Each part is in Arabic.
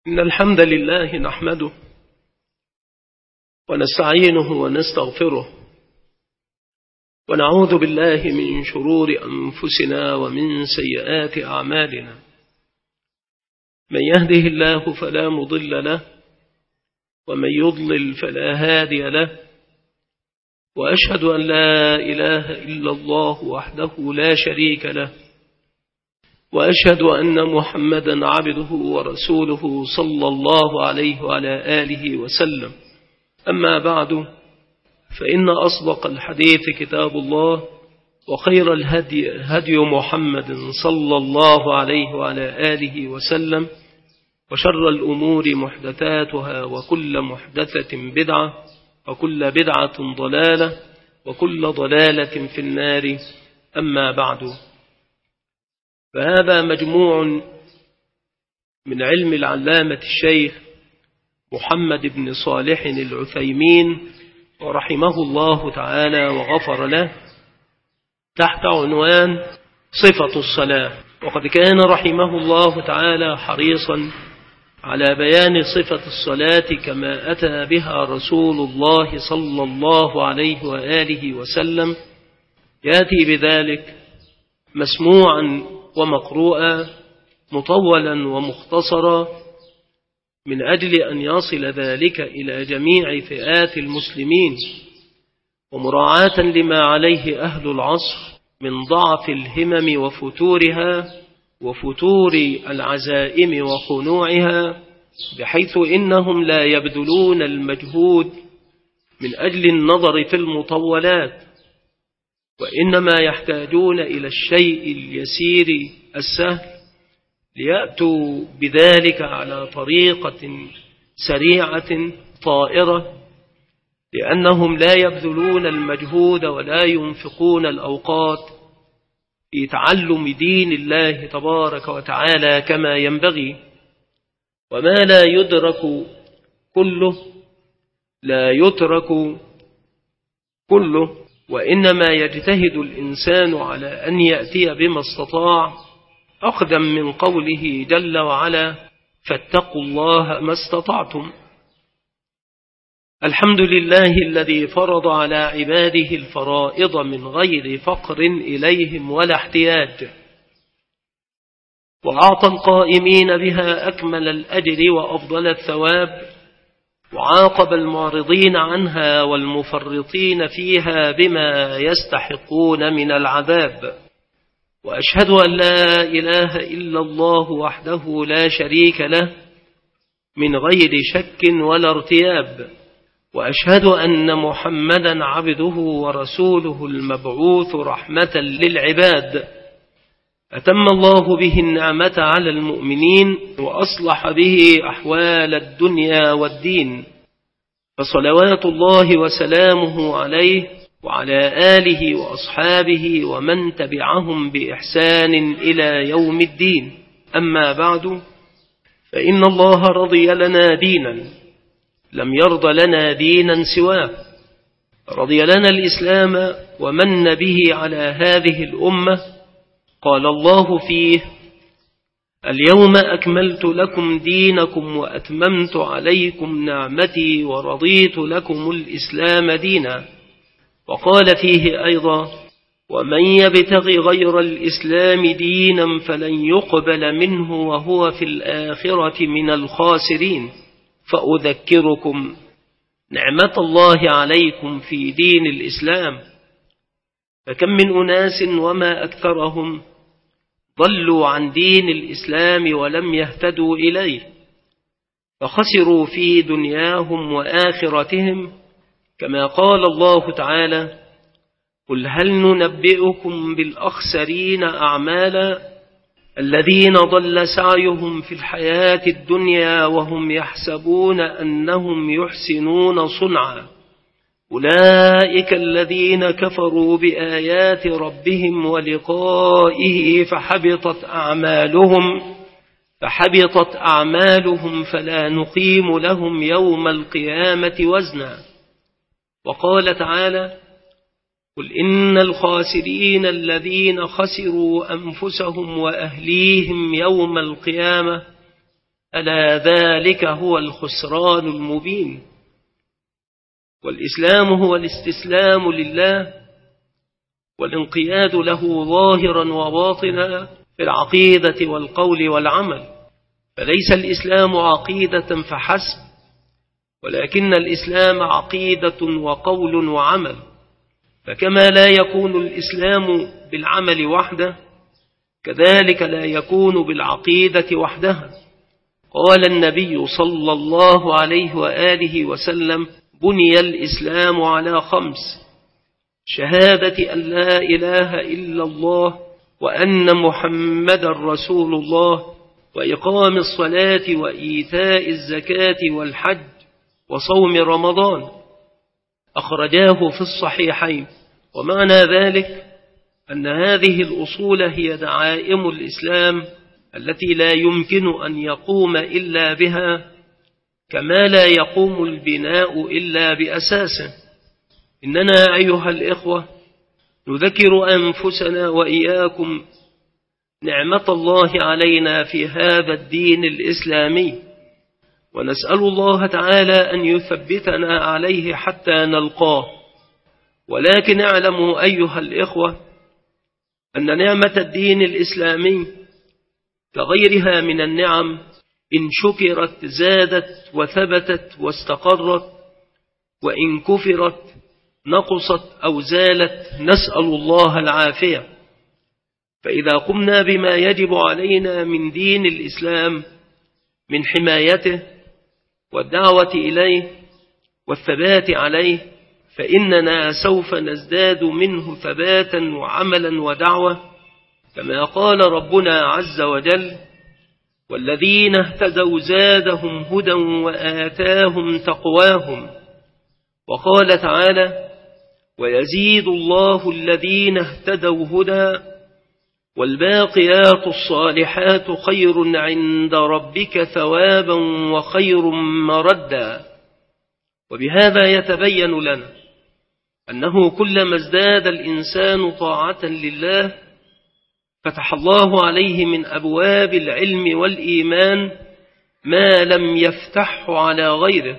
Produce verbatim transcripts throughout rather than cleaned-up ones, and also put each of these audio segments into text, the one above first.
إن الحمد لله نحمده ونستعينه ونستغفره ونعوذ بالله من شرور أنفسنا ومن سيئات أعمالنا. من يهده الله فلا مضل له ومن يضلل فلا هادي له، وأشهد أن لا إله إلا الله وحده لا شريك له، وأشهد أن محمدا عبده ورسوله صلى الله عليه وعلى آله وسلم. أما بعد، فإن أصدق الحديث كتاب الله، وخير الهدي هدي محمد صلى الله عليه وعلى آله وسلم، وشر الأمور محدثاتها، وكل محدثة بدعة، وكل بدعة ضلالة، وكل ضلالة في النار. أما بعد، فهذا مجموع من علم العلامة الشيخ محمد بن صالح العثيمين ورحمه الله تعالى وغفر له، تحت عنوان صفة الصلاة. وقد كان رحمه الله تعالى حريصا على بيان صفة الصلاة كما أتى بها رسول الله صلى الله عليه وآله وسلم، يأتي بذلك مسموعا ومقروءا، مطولا ومختصرا، من أجل أن يصل ذلك إلى جميع فئات المسلمين، ومراعاة لما عليه أهل العصر من ضعف الهمم وفتورها وفتور العزائم وخنوعها، بحيث إنهم لا يبذلون المجهود من أجل النظر في المطولات، وإنما يحتاجون إلى الشيء اليسير السهل ليأتوا بذلك على طريقة سريعة طائرة، لأنهم لا يبذلون المجهود ولا ينفقون الأوقات في تعلم دين الله تبارك وتعالى كما ينبغي. وما لا يدرك كله لا يترك كله، وإنما يجتهد الإنسان على أن يأتي بما استطاع، أخذا من قوله جل وعلا: فاتقوا الله ما استطعتم. الحمد لله الذي فرض على عباده الفرائض من غير فقر إليهم ولا احتياج، وأعطى القائمين بها أكمل الأجر وأفضل الثواب، وعاقب المعرضين عنها والمفرطين فيها بما يستحقون من العذاب. وأشهد أن لا إله إلا الله وحده لا شريك له من غير شك ولا ارتياب، وأشهد أن محمدا عبده ورسوله المبعوث رحمة للعباد، أتم الله به النعمة على المؤمنين وأصلح به أحوال الدنيا والدين، فصلوات الله وسلامه عليه وعلى آله وأصحابه ومن تبعهم بإحسان إلى يوم الدين. أما بعد، فإن الله رضي لنا دينا لم يرض لنا دينا سواه، رضي لنا الإسلام ومن به على هذه الأمة. قال الله فيه: اليوم أكملت لكم دينكم وأتممت عليكم نعمتي ورضيت لكم الإسلام دينا. وقال فيه أيضا: ومن يبتغي غير الإسلام دينا فلن يقبل منه وهو في الآخرة من الخاسرين. فأذكركم نعمة الله عليكم في دين الإسلام، فكم من أناس وما أكثرهم ضلوا عن دين الإسلام ولم يهتدوا إليه، فخسروا في دنياهم وآخرتهم، كما قال الله تعالى: قل هل ننبئكم بالأخسرين أعمالا الذين ضل سعيهم في الحياة الدنيا وهم يحسبون أنهم يحسنون صنعا أولئك الذين كفروا بآيات ربهم ولقائه فحبطت أعمالهم فحبطت أعمالهم فلا نقيم لهم يوم القيامة وزنا. وقال تعالى: قل إن الخاسرين الذين خسروا أنفسهم وأهليهم يوم القيامة ألا ذلك هو الخسران المبين. والإسلام هو الاستسلام لله والانقياد له ظاهرا وباطنا في العقيدة والقول والعمل، فليس الإسلام عقيدة فحسب، ولكن الإسلام عقيدة وقول وعمل. فكما لا يكون الإسلام بالعمل وحده، كذلك لا يكون بالعقيدة وحدها. قال النبي صلى الله عليه وآله وسلم: بني الإسلام على خمس: شهادة أن لا إله إلا الله وأن محمد رسول الله، وإقام الصلاة وإيتاء الزكاة والحج وصوم رمضان. أخرجاه في الصحيحين. ومعنى ذلك أن هذه الأصول هي دعائم الإسلام التي لا يمكن أن يقوم إلا بها، كما لا يقوم البناء إلا بأساسه. إننا أيها الإخوة نذكر أنفسنا وإياكم نعمة الله علينا في هذا الدين الإسلامي، ونسأل الله تعالى أن يثبتنا عليه حتى نلقاه. ولكن اعلموا أيها الإخوة أن نعمة الدين الإسلامي كغيرها من النعم إن شكرت زادت وثبتت واستقرت، وإن كفرت نقصت أو زالت، نسأل الله العافية. فإذا قمنا بما يجب علينا من دين الإسلام من حمايته والدعوة إليه والثبات عليه، فإننا سوف نزداد منه ثباتا وعملا ودعوة، كما قال ربنا عز وجل: والذين اهتدوا زادهم هدى وآتاهم تقواهم. وقال تعالى: ويزيد الله الذين اهتدوا هدى والباقيات الصالحات خير عند ربك ثوابا وخير مردا. وبهذا يتبين لنا أنه كلما ازداد الإنسان طاعة لله فتح الله عليه من أبواب العلم والإيمان ما لم يفتحه على غيره.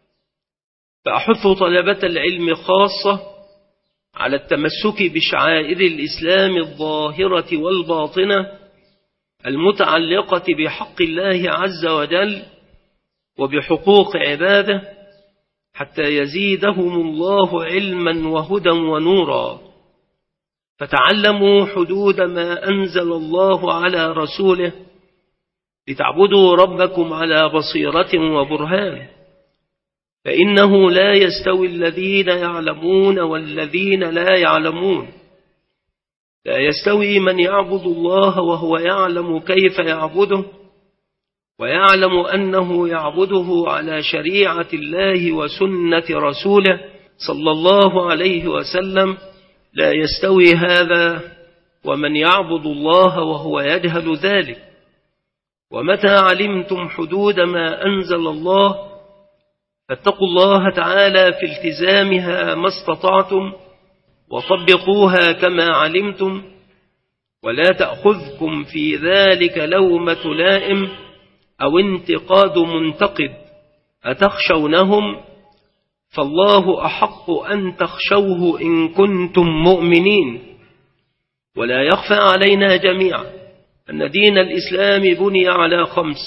فأحث طلبة العلم خاصة على التمسك بشعائر الإسلام الظاهرة والباطنة المتعلقة بحق الله عز وجل وبحقوق عباده، حتى يزيدهم الله علما وهدى ونورا. فتعلموا حدود ما أنزل الله على رسوله لتعبدوا ربكم على بصيرة وبرهان، فإنه لا يستوي الذين يعلمون والذين لا يعلمون. لا يستوي من يعبد الله وهو يعلم كيف يعبده ويعلم أنه يعبده على شريعة الله وسنة رسوله صلى الله عليه وسلم. لا يستوي هذا ومن يعبد الله وهو يجهل ذلك. ومتى علمتم حدود ما أنزل الله فاتقوا الله تعالى في التزامها ما استطعتم، وطبقوها كما علمتم، ولا تأخذكم في ذلك لومة لائم أو انتقاد منتقد. أتخشونهم؟ فالله أحق أن تخشوه إن كنتم مؤمنين. ولا يخفى علينا جميعا أن دين الإسلام بني على خمس: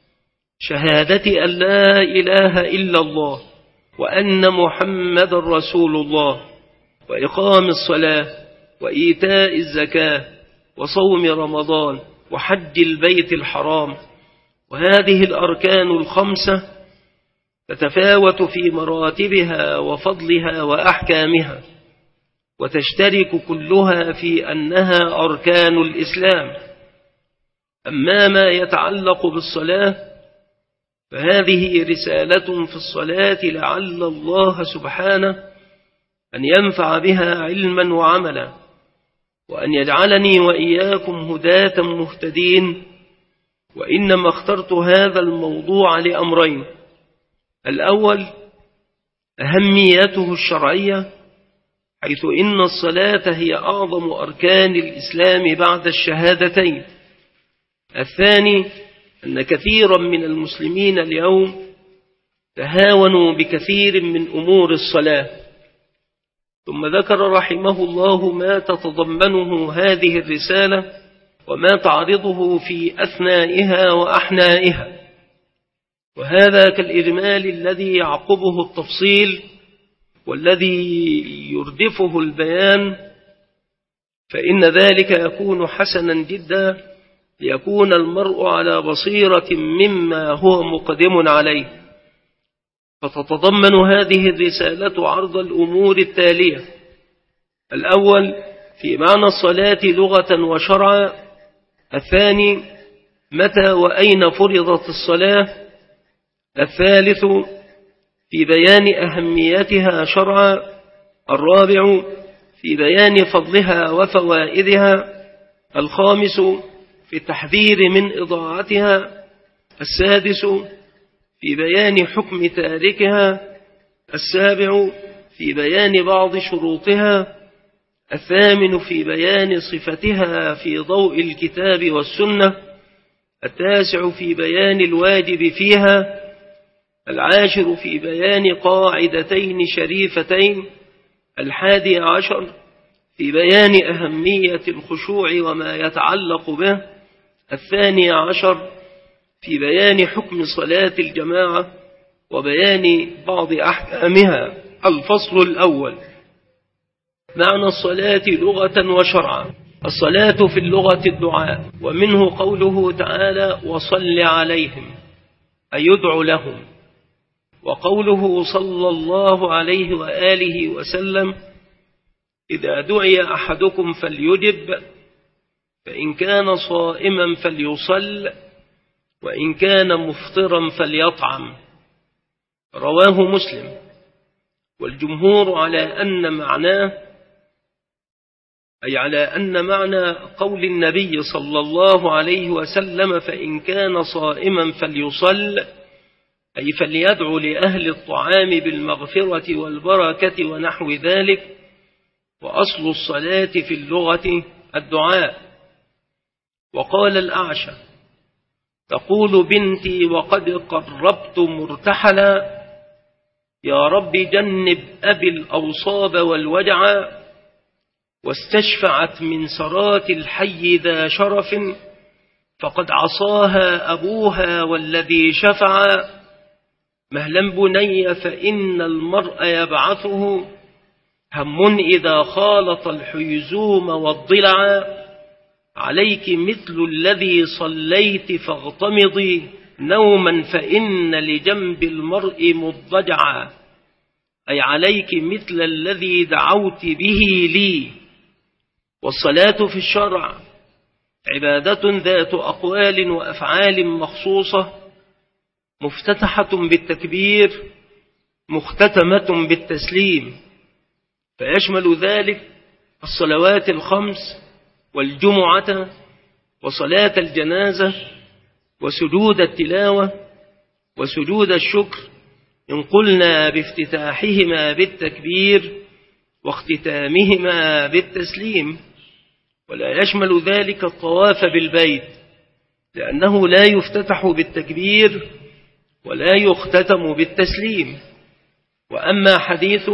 شهادة أن لا إله إلا الله وأن محمد رسول الله، وإقام الصلاة وإيتاء الزكاة وصوم رمضان وحج البيت الحرام. وهذه الأركان الخمسة تتفاوت في مراتبها وفضلها وأحكامها، وتشترك كلها في أنها أركان الإسلام. أما ما يتعلق بالصلاة فهذه رسالة في الصلاة لعل الله سبحانه أن ينفع بها علما وعملا، وأن يجعلني وإياكم هداة مهتدين. وإنما اخترت هذا الموضوع لأمرين: الأول أهميته الشرعية، حيث إن الصلاة هي أعظم أركان الإسلام بعد الشهادتين. الثاني أن كثيرا من المسلمين اليوم تهاونوا بكثير من أمور الصلاة، ثم ذكر رحمه الله ما تتضمنه هذه الرسالة وما تعرضه في أثنائها وأحنائها، وهذا كالإجمال الذي يعقبه التفصيل والذي يردفه البيان، فإن ذلك يكون حسنا جدا ليكون المرء على بصيرة مما هو مقدم عليه. فتتضمن هذه الرسالة عرض الأمور التالية: الأول في معنى الصلاة لغة وشرعا، الثاني متى وأين فرضت الصلاة، الثالث في بيان أهميتها شرعا، الرابع في بيان فضلها وفوائدها، الخامس في التحذير من إضاعتها، السادس في بيان حكم تاركها، السابع في بيان بعض شروطها، الثامن في بيان صفتها في ضوء الكتاب والسنة، التاسع في بيان الواجب فيها، العاشر في بيان قاعدتين شريفتين، الحادي عشر في بيان أهمية الخشوع وما يتعلق به، الثاني عشر في بيان حكم صلاة الجماعة وبيان بعض أحكامها. الفصل الأول: معنى الصلاة لغة وشرعا. الصلاة في اللغة الدعاء، ومنه قوله تعالى: وصل عليهم، أي يدعو لهم، وقوله صلى الله عليه وآله وسلم: إذا دعي أحدكم فليجب، فإن كان صائما فليصل، وإن كان مفطرا فليطعم. رواه مسلم. والجمهور على أن معناه أي على أن معنى قول النبي صلى الله عليه وسلم: فإن كان صائما فليصل، أي فليدعو لأهل الطعام بالمغفرة والبركة ونحو ذلك. وأصل الصلاة في اللغة الدعاء. وقال الأعشى: تقول بنتي وقد قربت مرتحلا: يا رب جنب أبي الأوصاب والوجع، واستشفعت من سرات الحي ذا شرف، فقد عصاها أبوها والذي شفع. مهلا بني فإن المرء يبعثه، هم إذا خالط الحيزوم والضلع. عليك مثل الذي صليت فاغتمضي، نوما فإن لجنب المرء مضجعا. أي عليك مثل الذي دعوت به لي. والصلاة في الشرع عبادة ذات أقوال وأفعال مخصوصة، مفتتحة بالتكبير، مختتمة بالتسليم، فيشمل ذلك الصلوات الخمس، والجمعة، وصلاة الجنازة، وسجود التلاوة، وسجود الشكر، إن قلنا بافتتاحهما بالتكبير واختتامهما بالتسليم. ولا يشمل ذلك الطواف بالبيت، لأنه لا يفتتح بالتكبير ولا يختتم بالتسليم. وأما حديث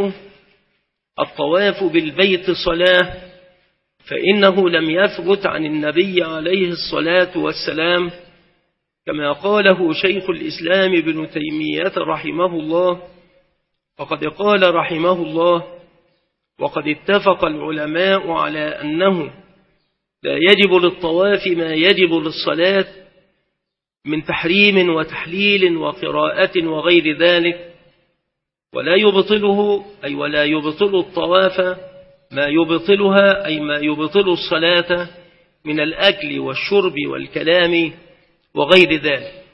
الطواف بالبيت صلاة فإنه لم يثبت عن النبي عليه الصلاة والسلام، كما قاله شيخ الإسلام ابن تيمية رحمه الله. فقد قال رحمه الله: وقد اتفق العلماء على أنه لا يجب للطواف ما يجب للصلاة من تحريم وتحليل وقراءة وغير ذلك، ولا يبطله أي ولا يبطل الطواف ما يبطلها أي ما يبطل الصلاة من الأكل والشرب والكلام وغير ذلك.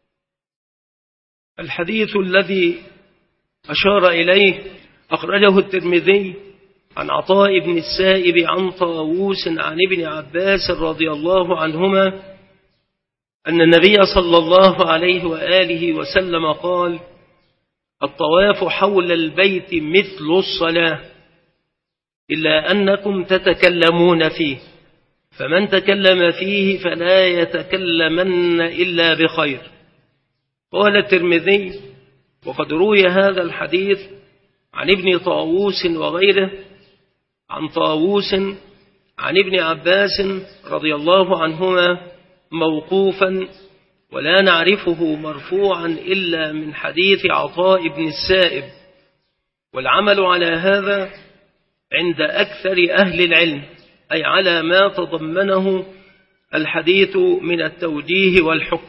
الحديث الذي أشار إليه أخرجه الترمذي عن عطاء بن السائب عن طاووس عن ابن عباس رضي الله عنهما أن النبي صلى الله عليه وآله وسلم قال: الطواف حول البيت مثل الصلاة، إلا أنكم تتكلمون فيه. فمن تكلم فيه فلا يتكلمن إلا بخير. قال الترمذي: وقد روي هذا الحديث عن ابن طاووس وغيره عن طاووس عن ابن عباس رضي الله عنهما موقوفا، ولا نعرفه مرفوعا إلا من حديث عطاء بن السائب، والعمل على هذا عند أكثر أهل العلم، أي على ما تضمنه الحديث من التوجيه والحكم.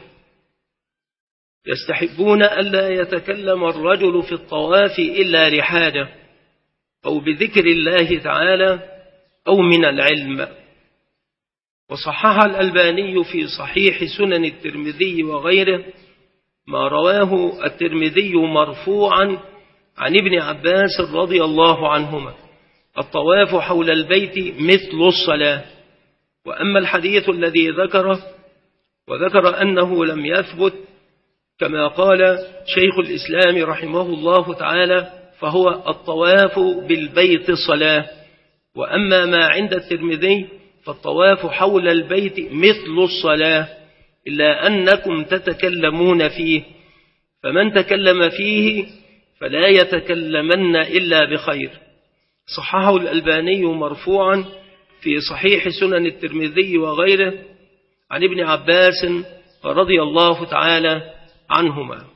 يستحبون ألا يتكلم الرجل في الطواف إلا لحاجة أو بذكر الله تعالى أو من العلم. وصحح الألباني في صحيح سنن الترمذي وغيره ما رواه الترمذي مرفوعا عن ابن عباس رضي الله عنهما: الطواف حول البيت مثل الصلاة. وأما الحديث الذي ذكره وذكر أنه لم يثبت كما قال شيخ الإسلام رحمه الله تعالى، فهو الطواف بالبيت صلاة. وأما ما عند الترمذي فالطواف حول البيت مثل الصلاة، إلا أنكم تتكلمون فيه، فمن تكلم فيه فلا يتكلمن إلا بخير. صححه الألباني مرفوعا في صحيح سنن الترمذي وغيره عن ابن عباس رضي الله تعالى عنهما.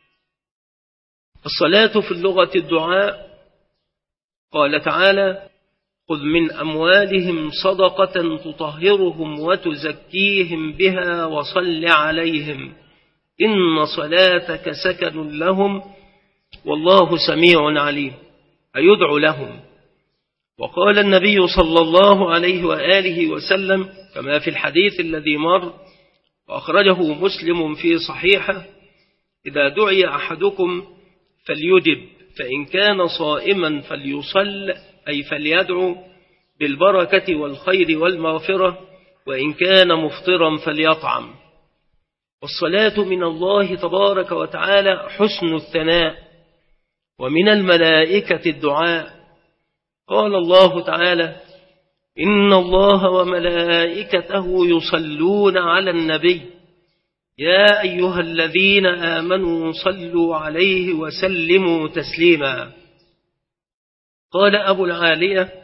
الصلاة في اللغة الدعاء. قال تعالى: خذ من أموالهم صدقة تطهرهم وتزكيهم بها وصل عليهم إن صلاتك سكن لهم والله سميع عليم، أيدعو لهم. وقال النبي صلى الله عليه وآله وسلم كما في الحديث الذي مر وأخرجه مسلم في صحيحه: إذا دعي أحدكم فليجب، فإن كان صائما فليصل، أي فليدعو بالبركة والخير والمغفرة، وإن كان مفطرا فليطعم. والصلاة من الله تبارك وتعالى حسن الثناء، ومن الملائكة الدعاء. قال الله تعالى: إن الله وملائكته يصلون على النبي يا أيها الذين آمنوا صلوا عليه وسلموا تسليما. قال أبو العالية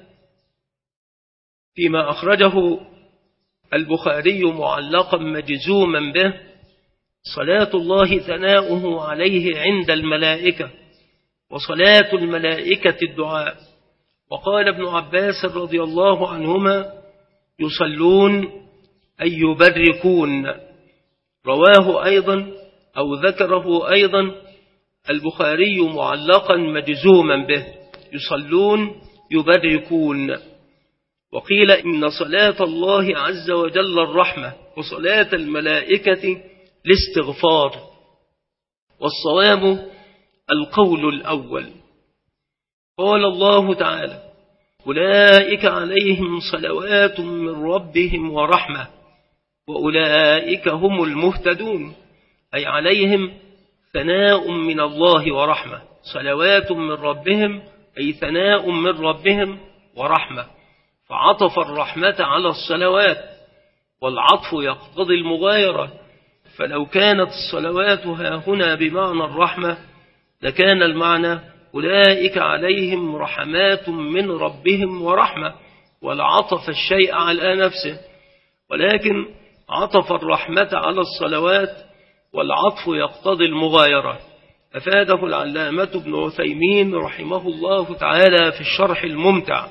فيما أخرجه البخاري معلقا مجزوما به: صلاة الله ثناؤه عليه عند الملائكة، وصلاة الملائكة الدعاء. وقال ابن عباس رضي الله عنهما: يصلون أي يبركون. رواه أيضا أو ذكره أيضا البخاري معلقا مجزوما به: يصلون يبركون. وقيل إن صلاة الله عز وجل الرحمة، وصلاة الملائكة الاستغفار. والصواب القول الأول. قال الله تعالى: أولئك عليهم صلوات من ربهم ورحمة وأولئك هم المهتدون، أي عليهم ثناء من الله ورحمة. صلوات من ربهم أي ثناء من ربهم ورحمة، فعطف الرحمة على الصلوات، والعطف يقتضي المغايرة، فلو كانت الصلوات هنا بمعنى الرحمة لكان المعنى أولئك عليهم رحمات من ربهم ورحمة، ولعطف الشيء على نفسه، ولكن عطف الرحمة على الصلوات والعطف يقتضي المغايرة. أفاده العلامة ابن عثيمين رحمه الله تعالى في الشرح الممتع.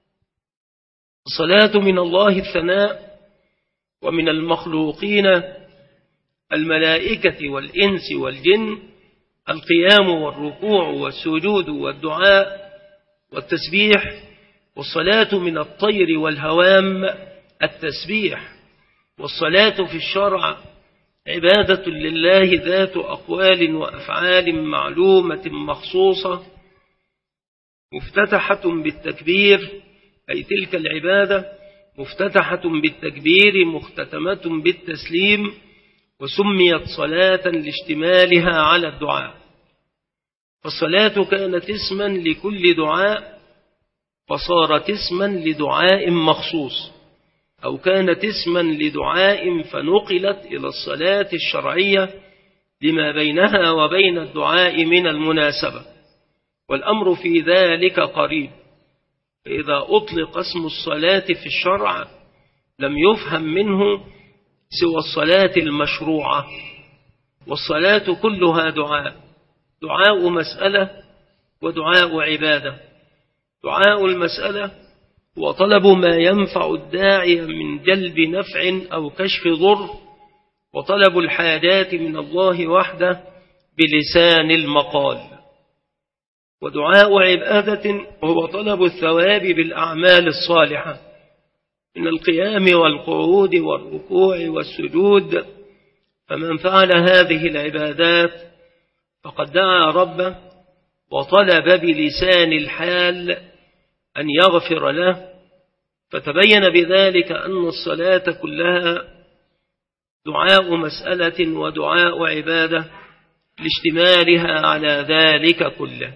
الصلاة من الله الثناء، ومن المخلوقين الملائكة والإنس والجن القيام والركوع والسجود والدعاء والتسبيح. والصلاة من الطير والهوام التسبيح. والصلاة في الشرع عبادة لله ذات أقوال وأفعال معلومة مخصوصة مفتتحة بالتكبير، أي تلك العبادة مفتتحة بالتكبير مختتمة بالتسليم، وسميت صلاة لاشتمالها على الدعاء. فالصلاة كانت اسما لكل دعاء، فصارت اسما لدعاء مخصوص. أو كانت اسما لدعاء فنقلت إلى الصلاة الشرعية لما بينها وبين الدعاء من المناسبة، والأمر في ذلك قريب. فإذا أطلق اسم الصلاة في الشرع لم يفهم منه سوى الصلاة المشروعة، والصلاة كلها دعاء، دعاء مسألة ودعاء عبادة. دعاء المسألة هو طلب ما ينفع الداعي من جلب نفع أو كشف ضر، وطلب الحاجات من الله وحده بلسان المقال. ودعاء عبادة هو طلب الثواب بالأعمال الصالحة من القيام والقعود والركوع والسجود. فمن فعل هذه العبادات فقد دعا ربه وطلب بلسان الحال أن يغفر له، فتبين بذلك أن الصلاة كلها دعاء مسألة ودعاء عبادة لاشتمالها على ذلك كله.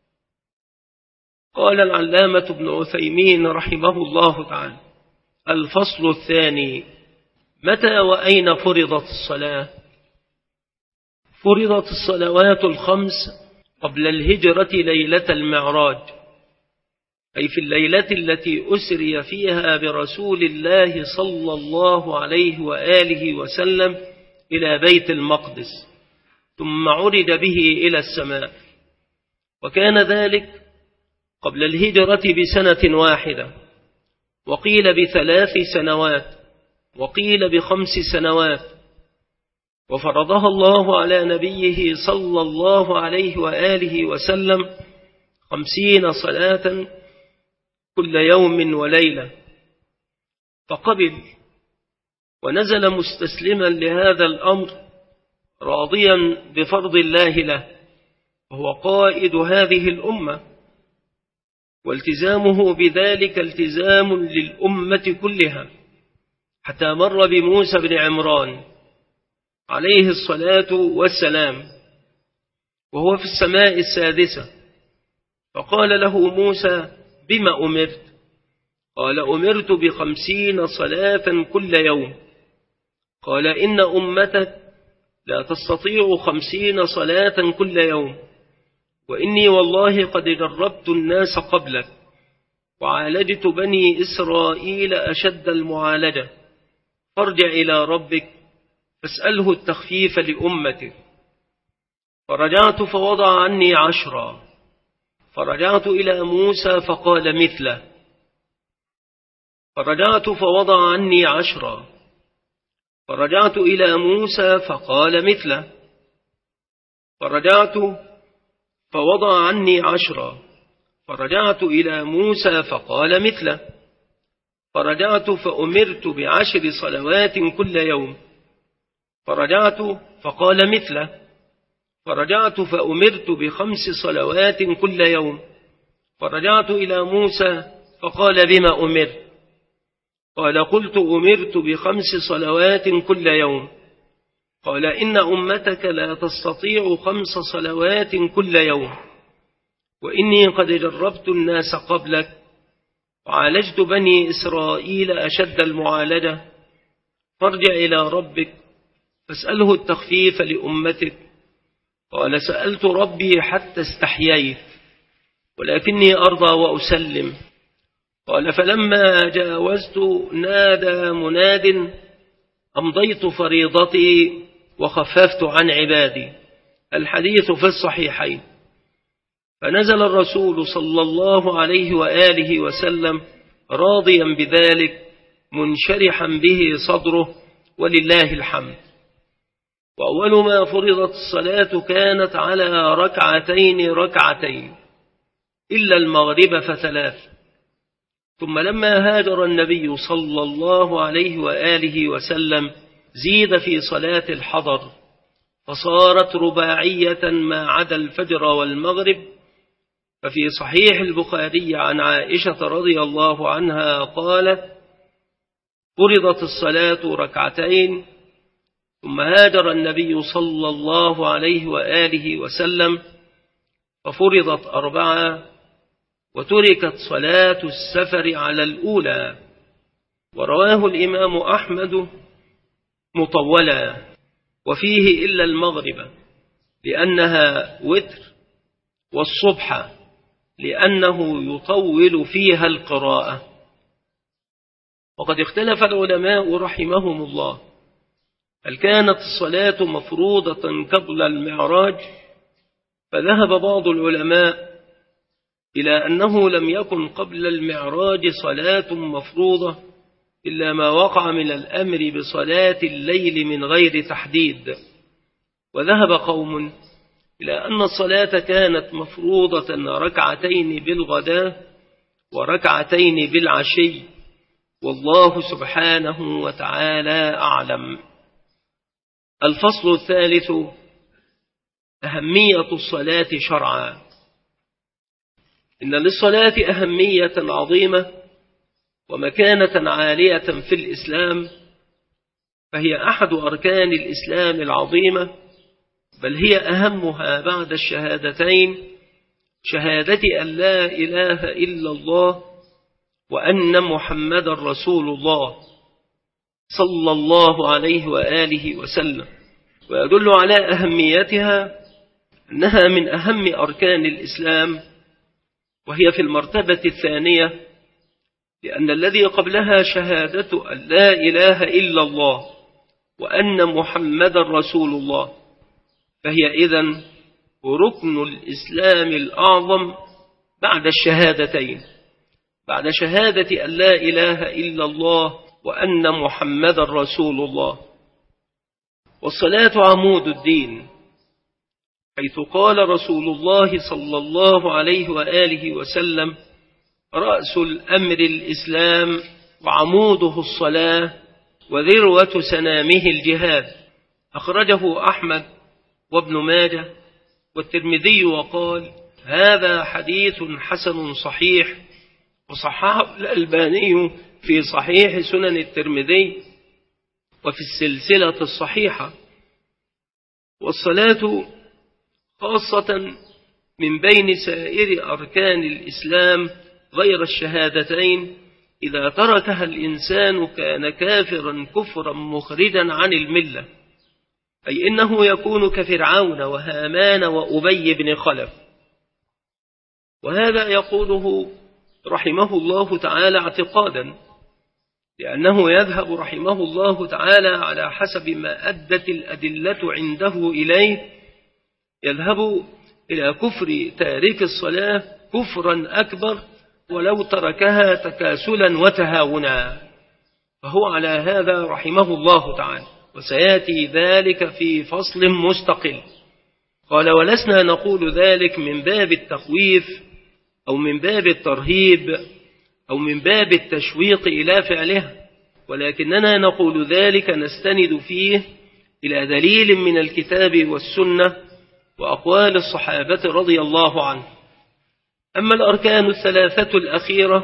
قال العلامة ابن عثيمين رحمه الله تعالى: الفصل الثاني: متى وأين فرضت الصلاة؟ فرضت الصلوات الخمس قبل الهجرة ليلة المعراج، أي في الليلة التي أسري فيها برسول الله صلى الله عليه وآله وسلم إلى بيت المقدس، ثم عرج به إلى السماء. وكان ذلك قبل الهجرة بسنة واحدة، وقيل بثلاث سنوات، وقيل بخمس سنوات. وفرضها الله على نبيه صلى الله عليه وآله وسلم خمسين صلاة كل يوم وليلة، فقبل ونزل مستسلما لهذا الأمر راضيا بفرض الله له، وهو قائد هذه الأمة، والتزامه بذلك التزام للأمة كلها، حتى مر بموسى بن عمران عليه الصلاة والسلام وهو في السماء السادسة، فقال له موسى: بما أمرت؟ قال: أمرت بخمسين صلاة كل يوم. قال: إن أمتك لا تستطيع خمسين صلاة كل يوم، وإني والله قد جربت الناس قبلك وعالجت بني إسرائيل أشد المعالجة، فارجع إلى ربك فاسأله التخفيف لأمتك. فرجعت فوضع عني عشرا، فرجعت إلى موسى فقال مثله، فرجعت فوضع عني عشرا، فرجعت إلى موسى فقال مثله، فرجعت فوضع عني عشرا، فرجعت إلى موسى فقال مثله، فرجعت فأمرت بعشر صلوات كل يوم، فرجعت فقال مثله، فرجعت فأمرت بخمس صلوات كل يوم، فرجعت إلى موسى فقال: بما أمرت؟ قال: قلت: أمرت بخمس صلوات كل يوم. قال: إن أمتك لا تستطيع خمس صلوات كل يوم، وإني قد جربت الناس قبلك وعالجت بني إسرائيل أشد المعالجة، فارجع إلى ربك فاسأله التخفيف لأمتك. قال: سألت ربي حتى استحييت، ولكني أرضى وأسلم. قال: فلما جاوزت نادى مناد: أمضيت فريضتي وخففت عن عبادي. الحديث في الصحيحين. فنزل الرسول صلى الله عليه وآله وسلم راضيا بذلك منشرحا به صدره، ولله الحمد. وأول ما فرضت الصلاة كانت على ركعتين ركعتين إلا المغرب فثلاث. ثم لما هاجر النبي صلى الله عليه وآله وسلم زيد في صلاة الحضر، فصارت رباعية ما عدا الفجر والمغرب. ففي صحيح البخاري عن عائشة رضي الله عنها قالت: فرضت الصلاة ركعتين، ثم هاجر النبي صلى الله عليه وآله وسلم ففرضت أربعة، وتركت صلاة السفر على الأولى. ورواه الإمام أحمد مطولا وفيه إلا المغرب لأنها وتر، والصبح لأنه يطول فيها القراءة. وقد اختلف العلماء رحمهم الله هل كانت الصلاة مفروضة قبل المعراج، فذهب بعض العلماء إلى أنه لم يكن قبل المعراج صلاة مفروضة إلا ما وقع من الأمر بصلاة الليل من غير تحديد، وذهب قوم إلى أن الصلاة كانت مفروضة ركعتين بالغداء وركعتين بالعشي، والله سبحانه وتعالى أعلم. الفصل الثالث: أهمية الصلاة شرعا. إن للصلاة أهمية عظيمة ومكانة عالية في الإسلام، فهي أحد أركان الإسلام العظيمة، بل هي أهمها بعد الشهادتين، شهادة أن لا إله إلا الله وأن محمد رسول الله صلى الله عليه وآله وسلم. ويدل على أهميتها أنها من أهم أركان الإسلام، وهي في المرتبة الثانية، لأن الذي قبلها شهادة أن لا إله إلا الله وأن محمد رسول الله، فهي إذن ركن الإسلام الأعظم بعد الشهادتين، بعد شهادة أن لا إله إلا الله وأن محمد رسول الله. والصلاة عمود الدين، حيث قال رسول الله صلى الله عليه وآله وسلم: رأس الأمر الإسلام وعموده الصلاة وذروة سنامه الجهاد. أخرجه أحمد وابن ماجه والترمذي وقال: هذا حديث حسن صحيح، وصححه الألباني في صحيح سنن الترمذي وفي السلسلة الصحيحة. والصلاة خاصة من بين سائر أركان الإسلام غير الشهادتين، إذا تركها الإنسان كان كافرا كفرا مخرجا عن الملة، أي إنه يكون كفرعون وهامان وأبي بن خلف. وهذا يقوله رحمه الله تعالى اعتقادا، لأنه يذهب رحمه الله تعالى على حسب ما أدت الأدلة عنده إليه، يذهب إلى كفر تارك الصلاة كفرا أكبر ولو تركها تكاسلا وتهاونا، فهو على هذا رحمه الله تعالى، وسيأتي ذلك في فصل مستقل. قال: ولسنا نقول ذلك من باب التخويف أو من باب الترهيب أو من باب التشويق إلى فعلها، ولكننا نقول ذلك نستند فيه إلى دليل من الكتاب والسنة وأقوال الصحابة رضي الله عنه. أما الأركان الثلاثة الأخيرة: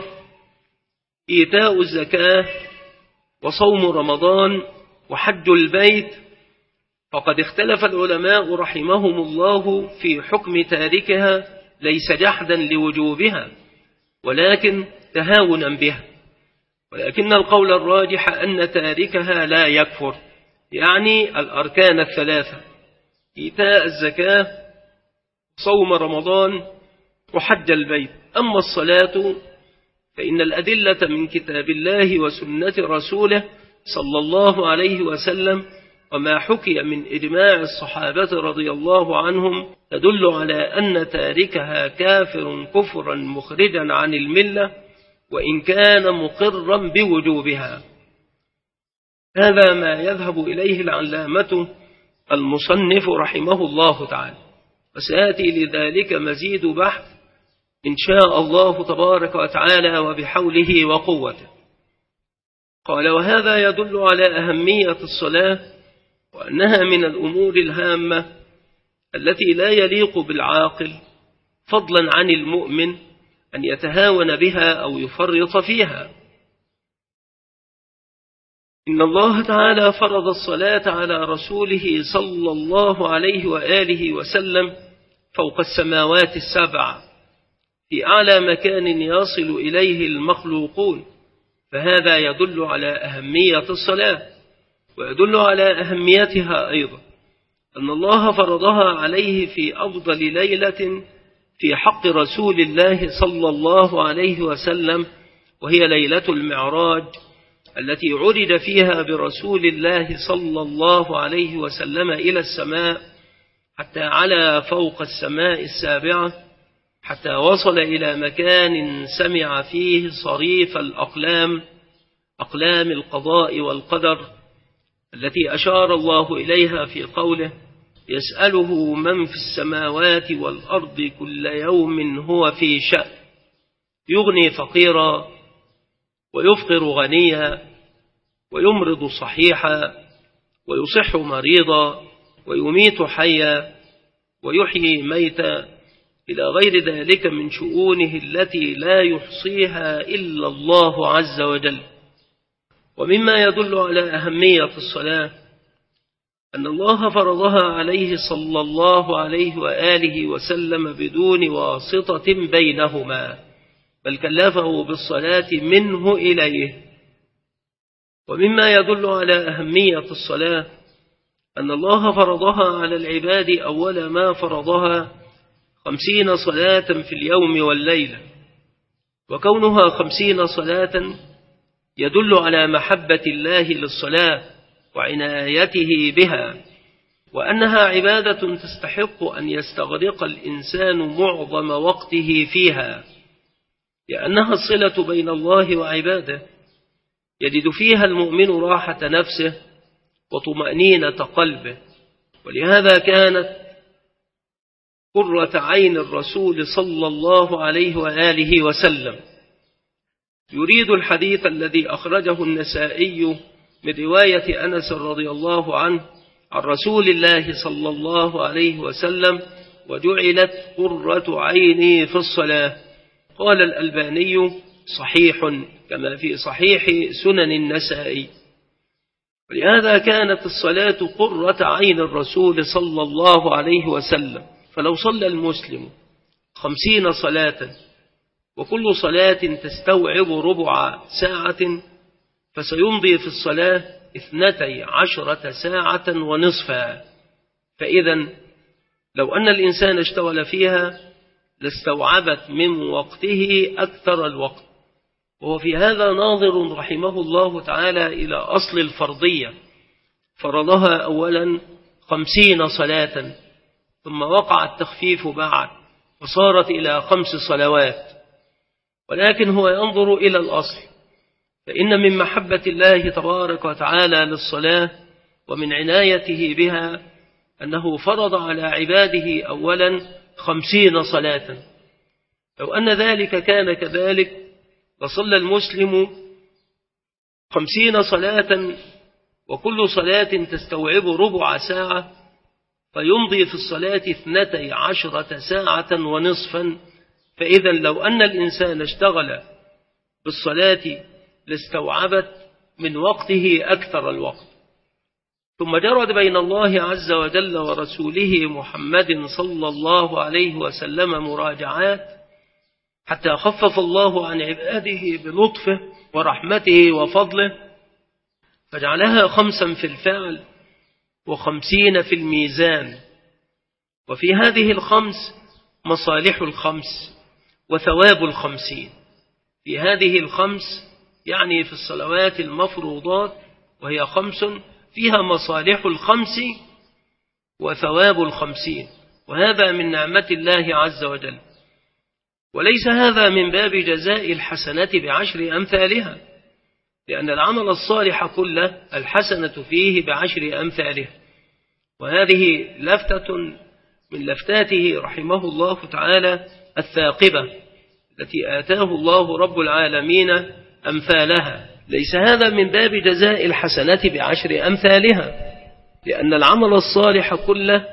إيتاء الزكاة وصوم رمضان وحج البيت، فقد اختلف العلماء رحمهم الله في حكم تاركها، ليس جحدا لوجوبها ولكن تهاونا بها، ولكن القول الراجح أن تاركها لا يكفر، يعني الأركان الثلاثة: إيتاء الزكاة، صوم رمضان، وحج البيت. أما الصلاة فإن الأدلة من كتاب الله وسنة رسوله صلى الله عليه وسلم وما حكي من إجماع الصحابة رضي الله عنهم تدل على أن تاركها كافر كفرا مخرجا عن الملة، وإن كان مقرا بوجوبها. هذا ما يذهب إليه العلامة المصنف رحمه الله تعالى، وسيأتي لذلك مزيد بحث إن شاء الله تبارك وتعالى وبحوله وقوته. قال: وهذا يدل على أهمية الصلاة، وأنها من الأمور الهامة التي لا يليق بالعاقل فضلا عن المؤمن أن يتهاون بها أو يفرط فيها. إن الله تعالى فرض الصلاة على رسوله صلى الله عليه وآله وسلم فوق السماوات السبع في أعلى مكان يصل إليه المخلوقون، فهذا يدل على أهمية الصلاة، ويدل على أهميتها أيضا أن الله فرضها عليه في أفضل ليلة في حق رسول الله صلى الله عليه وسلم، وهي ليلة المعراج التي عرج فيها برسول الله صلى الله عليه وسلم إلى السماء حتى علا فوق السماء السابعة، حتى وصل إلى مكان سمع فيه صريف الأقلام، أقلام القضاء والقدر التي أشار الله إليها في قوله: يسأله من في السماوات والأرض كل يوم هو في شأن، يغني فقيرا ويفقر غنيا، ويمرض صحيحا ويصح مريضا، ويميت حيا ويحيي ميتا، إلى غير ذلك من شؤونه التي لا يحصيها إلا الله عز وجل. ومما يدل على أهمية الصلاة أن الله فرضها عليه صلى الله عليه وآله وسلم بدون واسطة بينهما، بل كلفه بالصلاة منه إليه. ومما يدل على أهمية الصلاة أن الله فرضها على العباد أول ما فرضها خمسين صلاة في اليوم والليلة، وكونها خمسين صلاة يدل على محبة الله للصلاة وعنايته بها، وأنها عبادة تستحق أن يستغرق الإنسان معظم وقته فيها، لأنها الصلة بين الله وعباده، يجد فيها المؤمن راحة نفسه وطمأنينة قلبه. ولهذا كانت قرة عين الرسول صلى الله عليه وآله وسلم. يريد الحديث الذي أخرجه النسائي من رواية أنس رضي الله عنه عن رسول الله صلى الله عليه وسلم: وجعلت قرة عيني في الصلاة. قال الألباني: صحيح، كما في صحيح سنن النسائي. ولهذا كانت الصلاة قرة عين الرسول صلى الله عليه وسلم. فلو صلى المسلم خمسين صلاة وكل صلاة تستوعب ربع ساعة، فسيمضي في الصلاة اثنتي عشرة ساعة ونصفا. فإذا لو أن الإنسان اشتغل فيها لاستوعبت من وقته أكثر الوقت. وهو في هذا ناظر رحمه الله تعالى إلى أصل الفرضية، فرضها أولا خمسين صلاة، ثم وقع التخفيف بعد وصارت إلى خمس صلوات. ولكن هو ينظر إلى الأصل، فإن من محبة الله تبارك وتعالى للصلاة ومن عنايته بها أنه فرض على عباده أولا خمسين صلاة. لو أن ذلك كان كذلك لصلى المسلم خمسين صلاة وكل صلاة تستوعب ربع ساعة، فيمضي في الصلاة اثنتي عشرة ساعة ونصفا. فإذا لو أن الإنسان اشتغل بالصلاة لاستوعبت من وقته أكثر الوقت. ثم جرد بين الله عز وجل ورسوله محمد صلى الله عليه وسلم مراجعات، حتى خفف الله عن عباده بلطفه ورحمته وفضله، فجعلها خمسا في الفعل وخمسين في الميزان. وفي هذه الخمس مصالح الخمس وثواب الخمسين. في هذه الخمس يعني في الصلوات المفروضات، وهي خمس، فيها مصالح الخمس وثواب الخمسين، وهذا من نعمة الله عز وجل. وليس هذا من باب جزاء الحسنة بعشر أمثالها، لأن العمل الصالح كله الحسنة فيه بعشر أمثالها. وهذه لفتة من لفتاته رحمه الله تعالى الثاقبة التي آتاه الله رب العالمين أمثالها. ليس هذا من باب جزاء الحسنة بعشر أمثالها، لأن العمل الصالح كله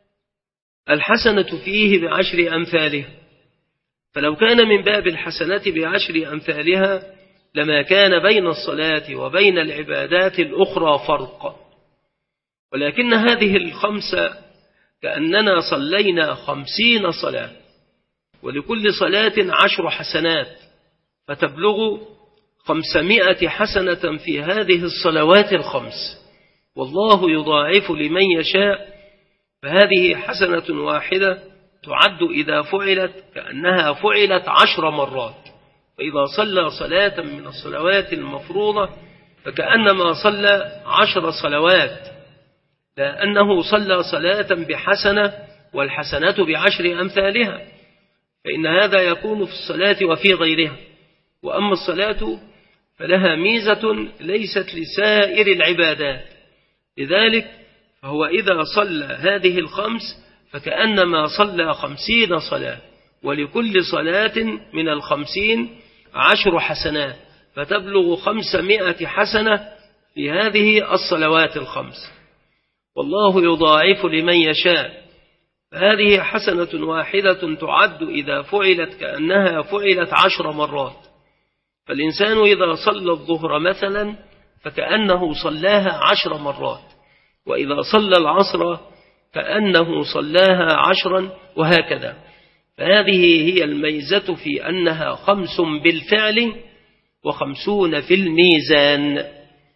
الحسنة فيه بعشر أمثالها. فلو كان من باب الحسنة بعشر أمثالها لما كان بين الصلاة وبين العبادات الأخرى فرق. ولكن هذه الخمسة كأننا صلينا خمسين صلاة، ولكل صلاة عشر حسنات، فتبلغ خمسمائة حسنة في هذه الصلوات الخمس، والله يضاعف لمن يشاء. فهذه حسنة واحدة تعد إذا فعلت كأنها فعلت عشر مرات. فإذا صلى صلاة من الصلوات المفروضة فكأنما صلى عشر صلوات، لأنه صلى صلاة بحسنة والحسنة بعشر أمثالها، فإن هذا يكون في الصلاة وفي غيرها. وأما الصلاة فلها ميزة ليست لسائر العبادات، لذلك فهو إذا صلى هذه الخمس فكأنما صلى خمسين صلاة، ولكل صلاة من الخمسين عشر حسنات، فتبلغ خمسمائة حسنة في هذه الصلوات الخمس، والله يضاعف لمن يشاء. فهذه حسنة واحدة تعد إذا فعلت كأنها فعلت عشر مرات. فالإنسان إذا صلى الظهر مثلا فكأنه صلاها عشر مرات، وإذا صلى العصر كأنه صلاها عشرا، وهكذا. فهذه هي الميزة في أنها خمس بالفعل وخمسون في الميزان.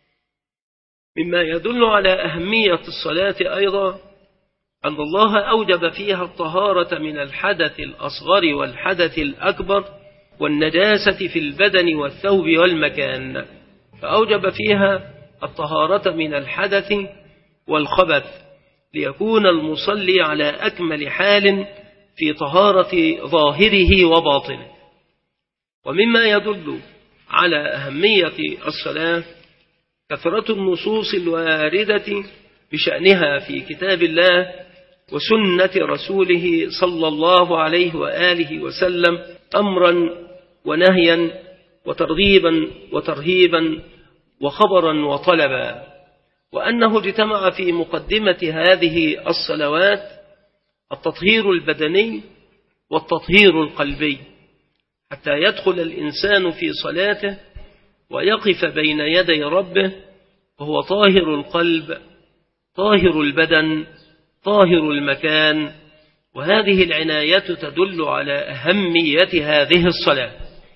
مما يدل على أهمية الصلاة أيضا أن الله أوجب فيها الطهارة من الحدث الأصغر والحدث الأكبر والنجاسة في البدن والثوب والمكان، فأوجب فيها الطهارة من الحدث والخبث ليكون المصلي على أكمل حال في طهارة ظاهره وباطنه. ومما يدل على أهمية الصلاة كثرة النصوص الواردة بشأنها في كتاب الله وسنة رسوله صلى الله عليه وآله وسلم، أمرا ونهيا وترغيبا وترهيبا وخبرا وطلبا، وأنه اجتمع في مقدمة هذه الصلوات التطهير البدني والتطهير القلبي، حتى يدخل الإنسان في صلاته ويقف بين يدي ربه وهو طاهر القلب طاهر البدن طاهر المكان. وهذه العناية تدل على أهمية هذه الصلاة.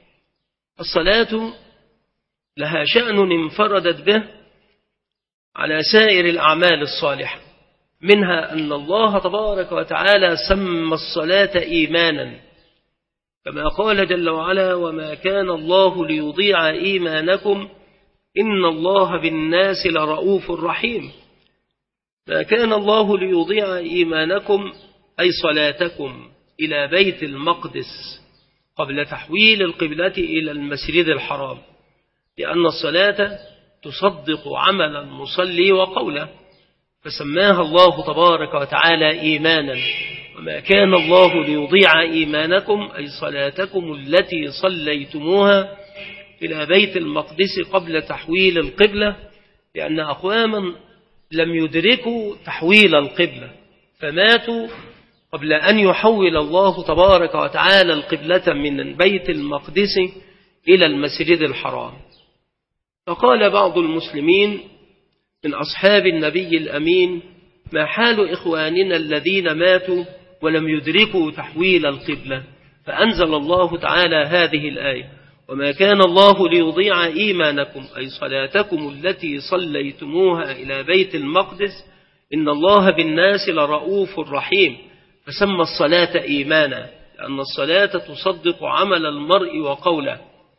الصلاة لها شأن انفردت به على سائر الأعمال الصالحة، منها أن الله تبارك وتعالى سمى الصلاة إيمانا، كما قال جل وعلا: وما كان الله ليضيع إيمانكم إن الله بالناس لرؤوف رحيم. ما كان الله ليضيع إيمانكم أي صلاتكم إلى بيت المقدس قبل تحويل القبلة إلى المسجد الحرام، لأن الصلاة تصدق عمل المصلي وقوله، فسماها الله تبارك وتعالى إيمانا. وما كان الله ليضيع إيمانكم أي صلاتكم التي صليتموها إلى بيت المقدس قبل تحويل القبلة، لأن أقواما لم يدركوا تحويل القبلة فماتوا قبل أن يحول الله تبارك وتعالى القبلة من بيت المقدس إلى المسجد الحرام. فقال بعض المسلمين من أصحاب النبي الأمين: ما حال إخواننا الذين ماتوا ولم يدركوا تحويل القبلة؟ فأنزل الله تعالى هذه الآية: وما كان الله ليضيع إيمانكم أي صلاتكم التي صليتموها إلى بيت المقدس إن الله بالناس لرؤوف رحيم. فسمى الصلاة إيمانا لأن الصلاة تصدق عمل المرء وقوله،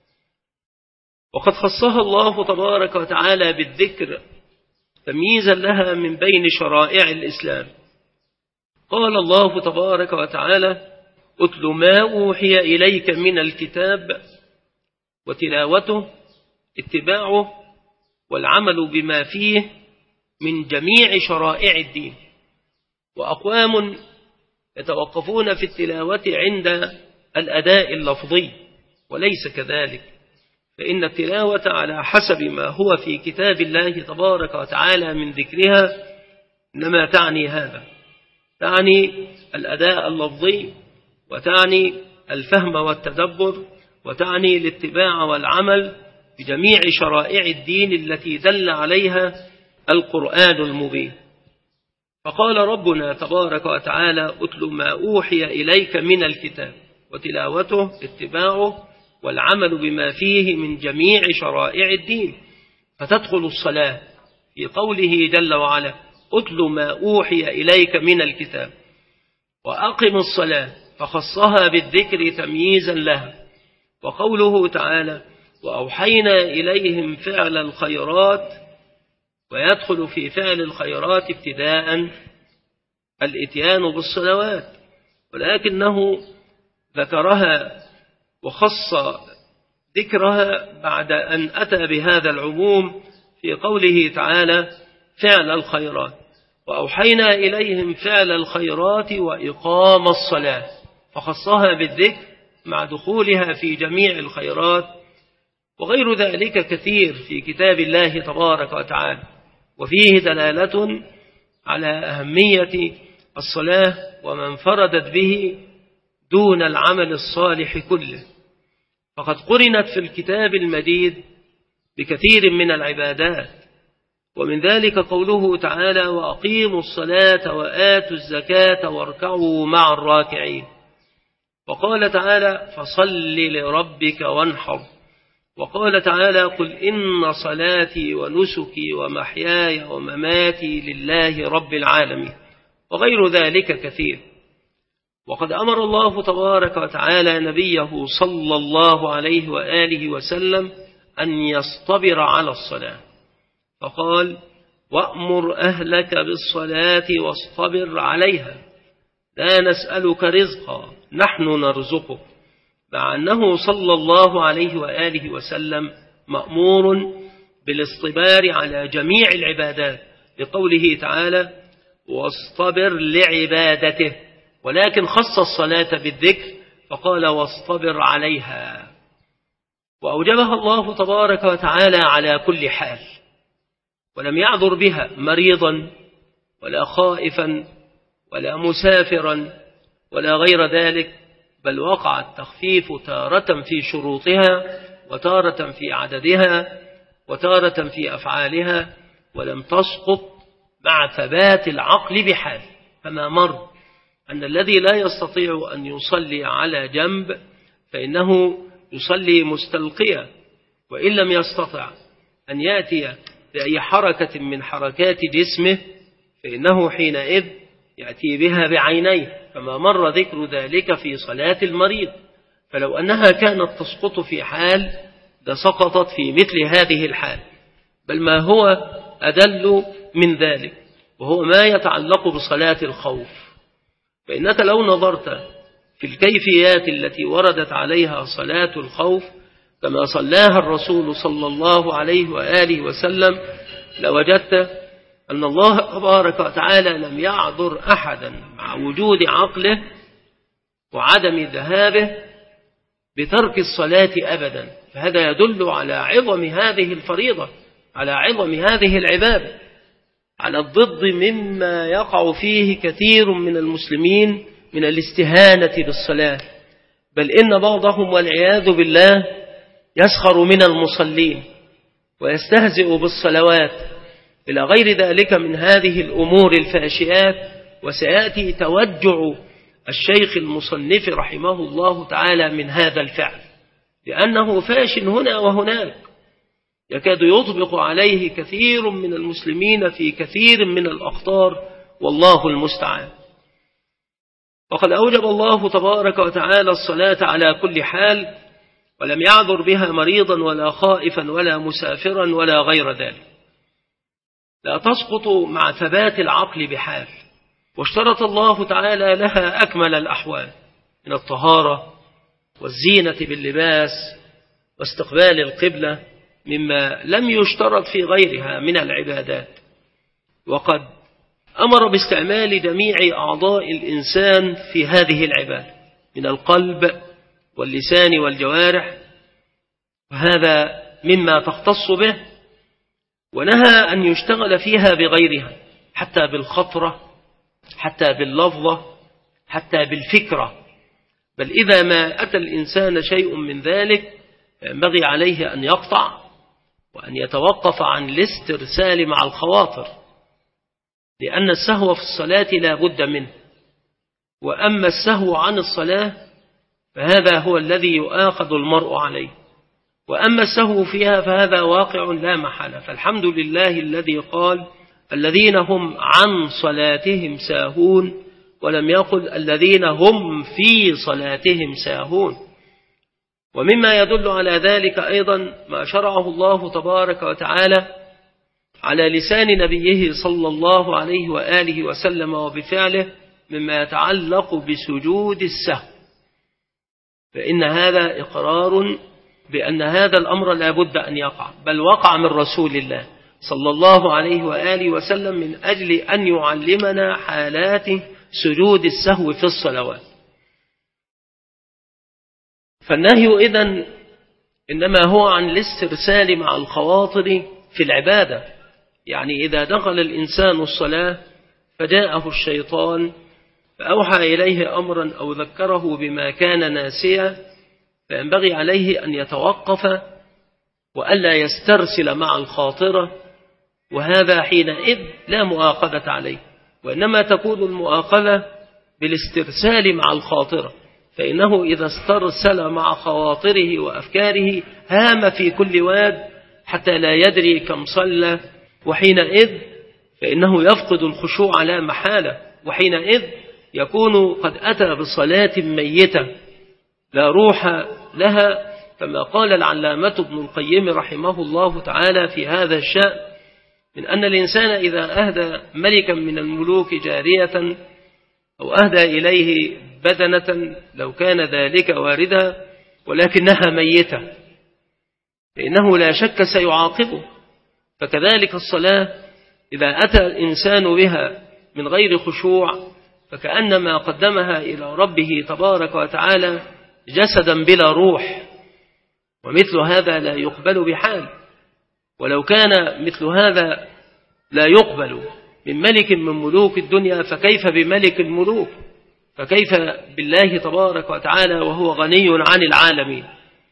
وقد خصها الله تبارك وتعالى بالذكر تمييزا لها من بين شرائع الإسلام. قال الله تبارك وتعالى: أتل ما أوحي إليك من الكتاب، وتلاوته اتباعه والعمل بما فيه من جميع شرائع الدين. وأقوام يتوقفون في التلاوة عند الأداء اللفظي، وليس كذلك، فإن التلاوة على حسب ما هو في كتاب الله تبارك وتعالى من ذكرها إنما تعني هذا، تعني الأداء اللفظي، وتعني الفهم والتدبر، وتعني الاتباع والعمل بجميع شرائع الدين التي دل عليها القرآن المبين. فقال ربنا تبارك وتعالى: أتل ما أوحي إليك من الكتاب، وتلاوته اتباعه والعمل بما فيه من جميع شرائع الدين. فتدخل الصلاة في قوله جل وعلا أتل ما أوحي إليك من الكتاب وأقم الصلاة، فخصها بالذكر تمييزا لها. وقوله تعالى وأوحينا إليهم فعل الخيرات، ويدخل في فعل الخيرات ابتداء الإتيان بالصلوات، ولكنه ذكرها وخص ذكرها بعد أن أتى بهذا العموم في قوله تعالى فعل الخيرات. وأوحينا إليهم فعل الخيرات وإقام الصلاة، فخصها بالذكر مع دخولها في جميع الخيرات. وغير ذلك كثير في كتاب الله تبارك وتعالى، وفيه دلالة على أهمية الصلاة وما انفردت به دون العمل الصالح كله. فقد قرنت في الكتاب المجيد بكثير من العبادات، ومن ذلك قوله تعالى وأقيموا الصلاة وآتوا الزكاة واركعوا مع الراكعين. وقال تعالى فصل لربك وانحر. وقال تعالى قل إن صلاتي ونسكي ومحياي ومماتي لله رب العالمين، وغير ذلك كثير. وقد أمر الله تبارك وتعالى نبيه صلى الله عليه وآله وسلم أن يصطبر على الصلاة، فقال وأمر أهلك بالصلاة واصطبر عليها لا نسألك رزقا نحن نرزقك، مع أنه صلى الله عليه وآله وسلم مأمور بالاصطبار على جميع العبادات لقوله تعالى واصطبر لعبادته، ولكن خص الصلاة بالذكر فقال واصطبر عليها، وأوجبها الله تبارك وتعالى على كل حال، ولم يعذر بها مريضا ولا خائفا ولا مسافرا ولا غير ذلك، بل وقع التخفيف تارة في شروطها وتارة في عددها وتارة في أفعالها، ولم تسقط مع ثبات العقل بحال. فما مر أن الذي لا يستطيع أن يصلي على جنب فإنه يصلي مستلقيا، وإن لم يستطع أن يأتي بأي حركة من حركات جسمه فإنه حينئذ يأتي بها بعينيه، فما مر ذكر ذلك في صلاة المريض. فلو أنها كانت تسقط في حال لسقطت في مثل هذه الحال، بل ما هو أدل من ذلك وهو ما يتعلق بصلاة الخوف. فإنك لو نظرت في الكيفيات التي وردت عليها صلاة الخوف كما صلاها الرسول صلى الله عليه وآله وسلم لوجدت أن الله تبارك وتعالى لم يعذر أحدا مع وجود عقله وعدم ذهابه بترك الصلاة أبدا. فهذا يدل على عظم هذه الفريضة، على عظم هذه العبادة، على الضد مما يقع فيه كثير من المسلمين من الاستهانة بالصلاة، بل إن بعضهم والعياذ بالله يسخر من المصلين ويستهزئ بالصلوات إلى غير ذلك من هذه الأمور الفاشئات. وسيأتي توجع الشيخ المصنف رحمه الله تعالى من هذا الفعل، لأنه فاش هنا وهناك، يكاد يطبق عليه كثير من المسلمين في كثير من الأخطار، والله المستعان. وقد أوجب الله تبارك وتعالى الصلاة على كل حال، ولم يعذر بها مريضا ولا خائفا ولا مسافرا ولا غير ذلك، لا تسقط مع ثبات العقل بحال. واشترط الله تعالى لها أكمل الأحوال من الطهارة والزينة باللباس واستقبال القبلة، مما لم يشترط في غيرها من العبادات. وقد أمر باستعمال جميع أعضاء الإنسان في هذه العبادة من القلب واللسان والجوارح، وهذا مما تختص به، ونهى أن يشتغل فيها بغيرها، حتى بالخطرة، حتى باللفظة، حتى بالفكرة. بل إذا ما أتى الإنسان شيء من ذلك ينبغي عليه أن يقطع وأن يتوقف عن الاسترسال مع الخواطر، لأن السهو في الصلاة لا بد منه. وأما السهو عن الصلاة فهذا هو الذي يؤاخذ المرء عليه. وأما السهو فيها فهذا واقع لا محالة. فالحمد لله الذي قال الذين هم عن صلاتهم ساهون، ولم يقل الذين هم في صلاتهم ساهون. ومما يدل على ذلك أيضا ما شرعه الله تبارك وتعالى على لسان نبيه صلى الله عليه وآله وسلم وبفعله مما يتعلق بسجود السهو، فإن هذا إقرار بأن هذا الأمر لا بد أن يقع، بل وقع من رسول الله صلى الله عليه وآله وسلم من أجل أن يعلمنا حالات سجود السهو في الصلوات. فالنهي إذن إنما هو عن الاسترسال مع الخواطر في العبادة، يعني إذا دخل الإنسان الصلاة فجاءه الشيطان فأوحى إليه أمرا أو ذكره بما كان ناسيا، فينبغي عليه أن يتوقف وألا يسترسل مع الخاطرة، وهذا حينئذ لا مؤاخذة عليه، وإنما تكون المؤاخذة بالاسترسال مع الخاطرة، فإنه إذا استرسل مع خواطره وأفكاره هام في كل واد حتى لا يدري كم صلى، وحينئذ فإنه يفقد الخشوع لا محالة، وحينئذ يكون قد أتى بصلاة ميتة لا روح لها، كما قال العلامة ابن القيم رحمه الله تعالى في هذا الشأن، من أن الإنسان إذا أهدى ملكا من الملوك جارية أو أهدى إليه بدنة لو كان ذلك واردا ولكنها ميتة فإنه لا شك سيعاقبه. فكذلك الصلاة إذا أتى الإنسان بها من غير خشوع فكأنما قدمها إلى ربه تبارك وتعالى جسدا بلا روح، ومثل هذا لا يقبل بحال. ولو كان مثل هذا لا يقبل من ملك من ملوك الدنيا فكيف بملك الملوك، فكيف بالله تبارك وتعالى وهو غني عن العالمين.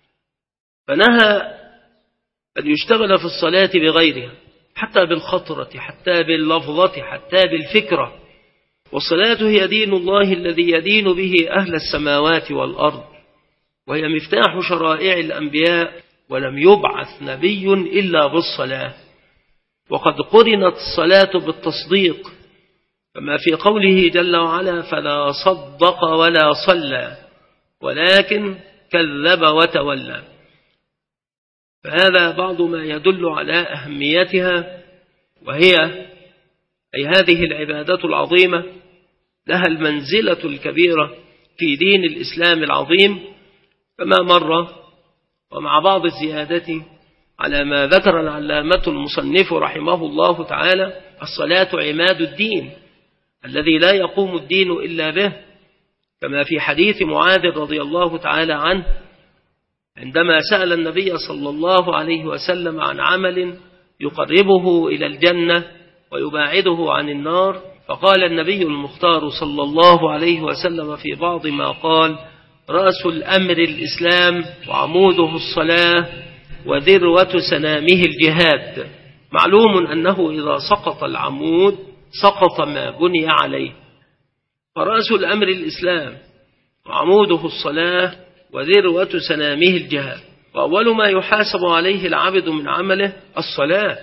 فنهى أن يشتغل في الصلاة بغيرها، حتى بالخطرة، حتى باللفظة، حتى بالفكرة. والصلاة هي دين الله الذي يدين به أهل السماوات والأرض، وهي مفتاح شرائع الأنبياء، ولم يبعث نبي إلا بالصلاة. وقد قرنت الصلاة بالتصديق، كما في قوله جل وعلا فلا صدق ولا صلى ولكن كذب وتولى. فهذا بعض ما يدل على أهميتها، وهي أي هذه العبادة العظيمة لها المنزلة الكبيرة في دين الإسلام العظيم، كما مر ومع بعض الزيادة على ما ذكر العلامة المصنف رحمه الله تعالى: الصلاة عماد الدين الذي لا يقوم الدين إلا به، كما في حديث معاذ رضي الله تعالى عنه عندما سأل النبي صلى الله عليه وسلم عن عمل يقربه إلى الجنة ويباعده عن النار، فقال النبي المختار صلى الله عليه وسلم في بعض ما قال: رأس الأمر الإسلام وعموده الصلاة وذروة سنامه الجهاد. معلوم أنه إذا سقط العمود سقط ما بني عليه، فرأس الأمر الإسلام وعموده الصلاة وذروة سنامه الجهاد. وأول ما يحاسب عليه العبد من عمله الصلاة،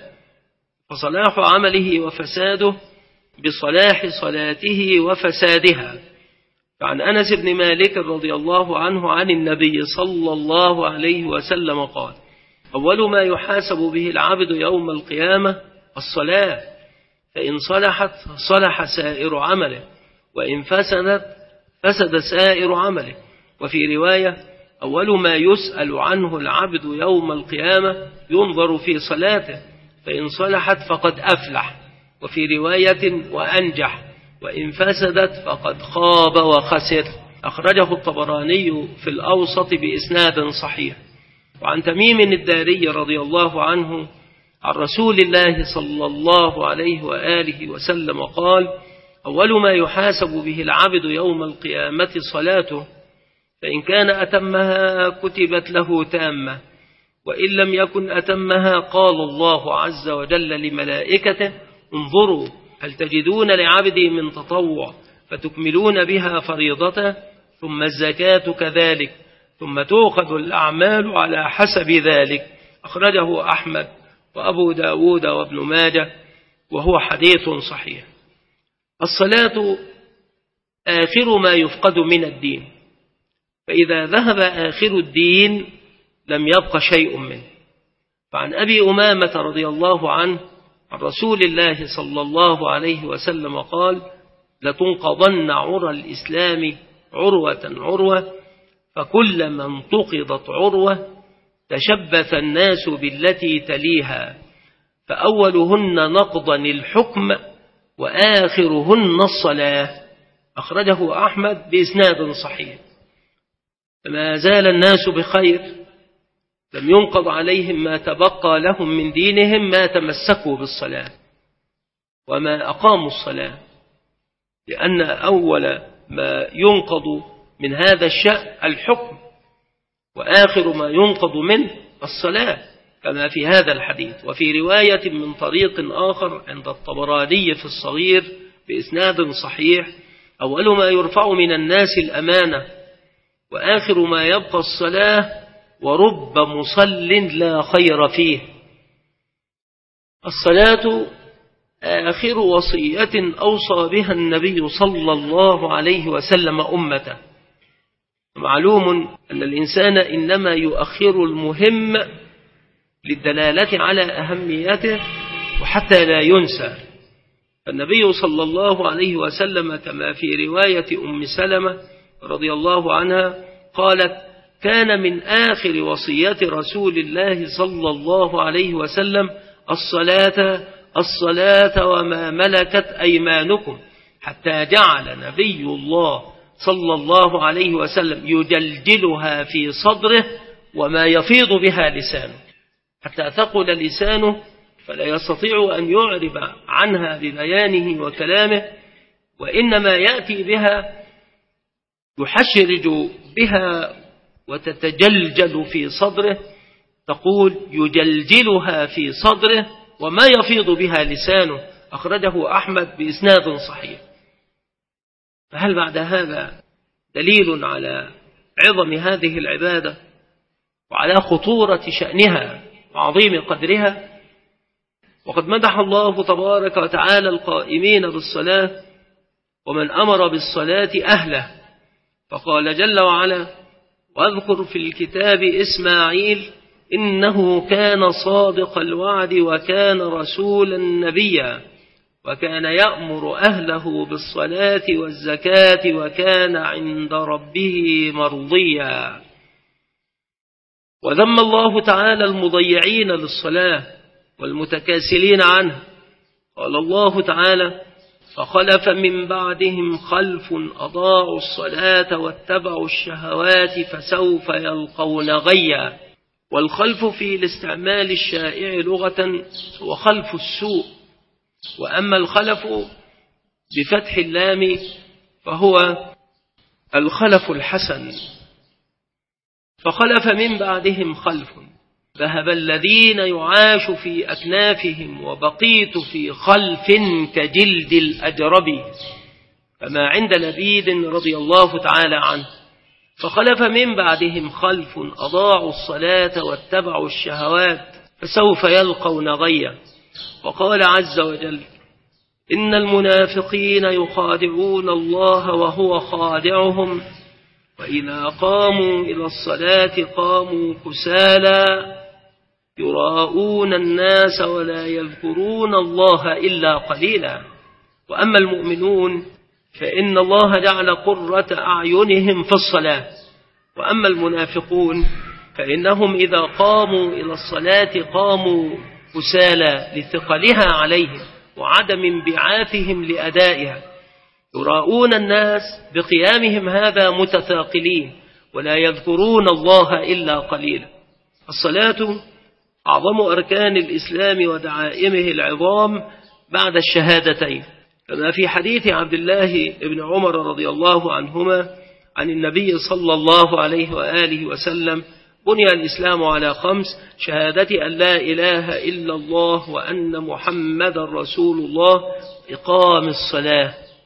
فصلاح عمله وفساده بصلاح صلاته وفسادها. فعن أنس بن مالك رضي الله عنه عن النبي صلى الله عليه وسلم قال: أول ما يحاسب به العبد يوم القيامة الصلاة، فإن صلحت صلح سائر عمله، وإن فسدت فسد سائر عمله. وفي رواية: أول ما يسأل عنه العبد يوم القيامة ينظر في صلاته، فإن صلحت فقد أفلح، وفي رواية: وأنجح، وإن فسدت فقد خاب وخسر. أخرجه الطبراني في الأوسط بإسناد صحيح. وعن تميم الداري رضي الله عنه عن رسول الله صلى الله عليه وآله وسلم قال: أول ما يحاسب به العبد يوم القيامة صلاته، فإن كان أتمها كتبت له تامة، وإن لم يكن أتمها قال الله عز وجل لملائكته: انظروا هل تجدون لعبدي من تطوع فتكملون بها فريضته، ثم الزكاة كذلك، ثم تؤخذ الأعمال على حسب ذلك. أخرجه أحمد وأبو داود وابن ماجه وهو حديث صحيح. الصلاة آخر ما يفقد من الدين، فإذا ذهب آخر الدين لم يبق شيء منه. فعن أبي أمامة رضي الله عنه عن رسول الله صلى الله عليه وسلم قال: لتنقضن عرى الإسلام عروة عروة، فكلما انتقضت عروة تشبث الناس بالتي تليها، فأولهن نقضا الحكم وآخرهن الصلاة. أخرجه أحمد بإسناد صحيح. فما زال الناس بخير، لم ينقض عليهم ما تبقى لهم من دينهم ما تمسكوا بالصلاة وما أقاموا الصلاة، لأن أول ما ينقض من هذا الشأن الحكم، وآخر ما ينقض منه الصلاة، كما في هذا الحديث. وفي رواية من طريق آخر عند الطبراني في الصغير بإسناد صحيح: أول ما يرفع من الناس الأمانة، وآخر ما يبقى الصلاة، ورب مصل لا خير فيه. الصلاة آخر وصية أوصى بها النبي صلى الله عليه وسلم أمته. معلوم أن الإنسان إنما يؤخر المهم للدلالة على أهميته وحتى لا ينسى. فالنبي صلى الله عليه وسلم كما في رواية أم سلمة رضي الله عنها قالت: كان من آخر وصية رسول الله صلى الله عليه وسلم الصلاة الصلاة وما ملكت أيمانكم، حتى جعل نبي الله صلى الله عليه وسلم يجلجلها في صدره وما يفيض بها لسانه، حتى ثقل لسانه فلا يستطيع أن يعرب عنها ببيانه وكلامه، وإنما يأتي بها يحشرج بها وتتجلجل في صدره. تقول: يجلجلها في صدره وما يفيض بها لسانه. أخرجه أحمد بإسناد صحيح. فهل بعد هذا دليل على عظم هذه العبادة وعلى خطورة شأنها وعظيم قدرها؟ وقد مدح الله تبارك وتعالى القائمين بالصلاة ومن أمر بالصلاة أهله، فقال جل وعلا: واذكر في الكتاب إسماعيل إنه كان صادق الوعد وكان رسولا نبيا وكان يأمر أهله بالصلاة والزكاة وكان عند ربه مرضيا. وذم الله تعالى المضيعين للصلاة والمتكاسلين عنها. قال الله تعالى: فخلف من بعدهم خلف أضاعوا الصلاة واتبعوا الشهوات فسوف يلقون غيا. والخلف في الاستعمال الشائع لغة هو خلف السوء، وأما الخلف بفتح اللام فهو الخلف الحسن. فخلف من بعدهم خلف، ذهب الذين يعاش في أكنافهم وبقيت في خلف كجلد الأجرب، كما عند لبيد رضي الله تعالى عنه. فخلف من بعدهم خلف أضاعوا الصلاة واتبعوا الشهوات فسوف يلقون غيا. وقال عز وجل: إن المنافقين يخادعون الله وهو خادعهم وإذا قاموا إلى الصلاة قاموا كسالى يراءون الناس ولا يذكرون الله إلا قليلا. وأما المؤمنون فإن الله جعل قرة أعينهم في الصلاة، وأما المنافقون فإنهم إذا قاموا إلى الصلاة قاموا كسالى لثقلها عليهم وعدم انبعاثهم لأدائها، يراءون الناس بقيامهم هذا متثاقلين ولا يذكرون الله إلا قليلا. الصلاة أعظم أركان الإسلام ودعائمه العظام بعد الشهادتين، كما في حديث عبد الله بن عمر رضي الله عنهما عن النبي صلى الله عليه وآله وسلم: بني الإسلام على خمس: شهادة أن لا إله إلا الله وأن محمد رسول الله، إقام الصلاة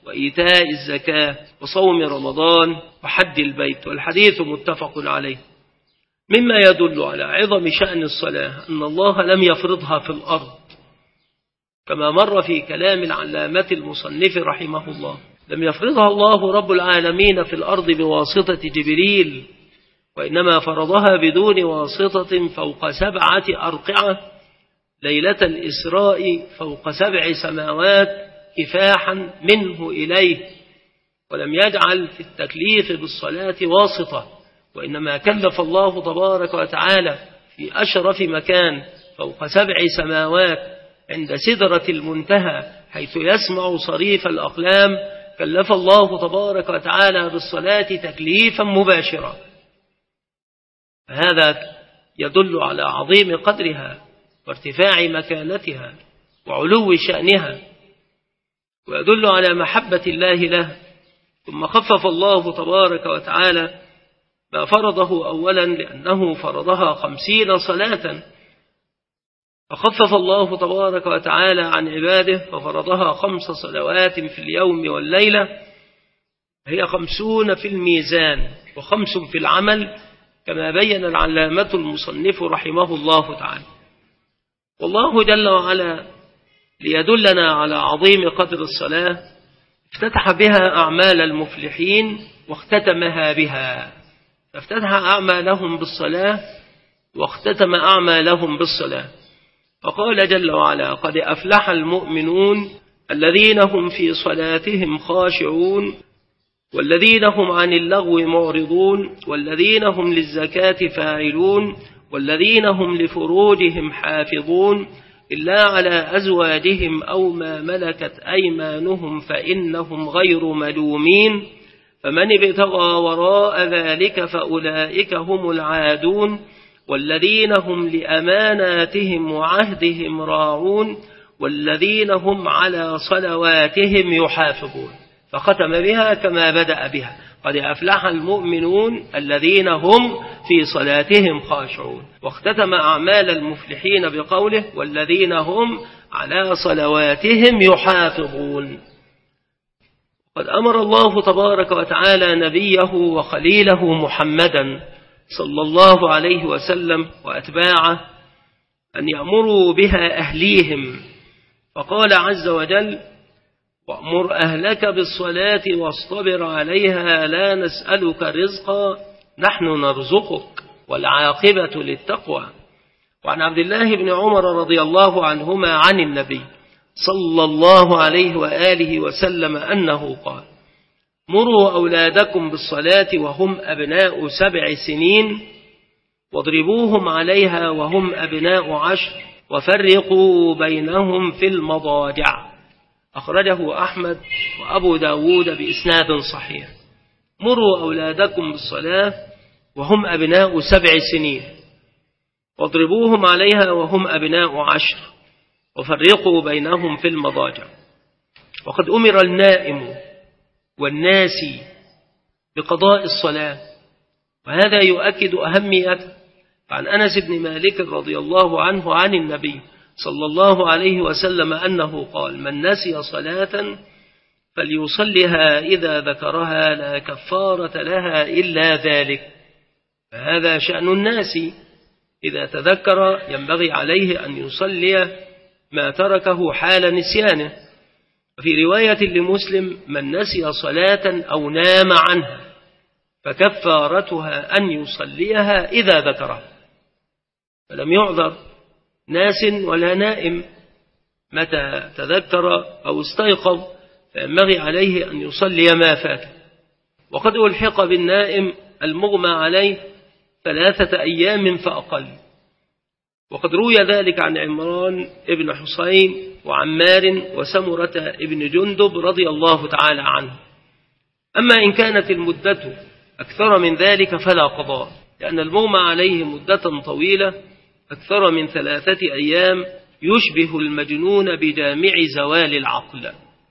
وإيتاء الزكاة وصوم رمضان وحج البيت، والحديث متفق عليه. مما يدل على عظم شأن الصلاة أن الله لم يفرضها في الأرض كما مر في كلام العلامة المصنف رحمه الله، لم يفرضها الله رب العالمين في الأرض بواسطة جبريل، وإنما فرضها بدون واسطة فوق سبعة أرقعة ليلة الإسراء فوق سبع سماوات كفاحا منه إليه، ولم يجعل في التكليف بالصلاة واسطة، وإنما كلف الله تبارك وتعالى في أشرف مكان فوق سبع سماوات عند سدرة المنتهى حيث يسمع صريف الأقلام، كلف الله تبارك وتعالى بالصلاة تكليفا مباشرا. هذا يدل على عظيم قدرها وارتفاع مكانتها وعلو شأنها، ويدل على محبة الله له. ثم خفف الله تبارك وتعالى ما فرضه أولا لأنه فرضها خمسين صلاة، فخفف الله تبارك وتعالى عن عباده ففرضها خمس صلوات في اليوم والليلة، هي خمسون في الميزان وخمس في العمل كما بين العلامة المصنف رحمه الله تعالى. والله جل وعلا ليدلنا على عظيم قدر الصلاة افتتح بها أعمال المفلحين واختتمها بها، فافتتح أعمالهم بالصلاة واختتم أعمالهم بالصلاة، فقال جل وعلا: قد أفلح المؤمنون الذين هم في صلاتهم خاشعون والذين هم عن اللغو معرضون والذين هم للزكاة فاعلون والذين هم لفروجهم حافظون إلا على أزواجهم أو ما ملكت أيمانهم فإنهم غير ملومين فمن ابتغى وراء ذلك فأولئك هم العادون والذين هم لأماناتهم وعهدهم راعون والذين هم على صلواتهم يحافظون. فختم بها كما بدأ بها: قد أفلح المؤمنون الذين هم في صلاتهم خاشعون، واختتم أعمال المفلحين بقوله: والذين هم على صلواتهم يحافظون. قد أمر الله تبارك وتعالى نبيه وخليله محمدا صلى الله عليه وسلم وأتباعه أن يأمروا بها أهليهم، فقال عز وجل: وأمر أهلك بالصلاة واصطبر عليها لا نسألك رزقا نحن نرزقك والعاقبة للتقوى. وعن عبد الله بن عمر رضي الله عنهما عن النبي صلى الله عليه وآله وسلم أنه قال: مروا أولادكم بالصلاة وهم أبناء سبع سنين واضربوهم عليها وهم أبناء عشر وفرقوا بينهم في المضاجع. أخرجه أحمد وأبو داود بإسناد صحيح. مروا أولادكم بالصلاة وهم أبناء سبع سنين واضربوهم عليها وهم أبناء عشر وفرقوا بينهم في المضاجع. وقد أمر النائم والناسي بقضاء الصلاة، وهذا يؤكد أهميته. عن أنس بن مالك رضي الله عنه عن النبي صلى الله عليه وسلم أنه قال: من نسي صلاة فليصلها إذا ذكرها لا كفارة لها إلا ذلك. فهذا شأن الناس، إذا تذكر ينبغي عليه أن يصلي ما تركه حال نسيانه. وفي رواية لمسلم: من نسي صلاة أو نام عنها فكفارتها أن يصليها إذا ذكرها. فلم يعذر ناس ولا نائم، متى تذكر أو استيقظ فينبغي عليه أن يصلي ما فات. وقد ألحق بالنائم المغمى عليه ثلاثة أيام فأقل، وقد روي ذلك عن عمران ابن حسين وعمار وسمرة ابن جندب رضي الله تعالى عنه. أما إن كانت المدة أكثر من ذلك فلا قضاء، لأن المغمى عليه مدة طويلة أكثر من ثلاثة أيام يشبه المجنون بجامع زوال العقل.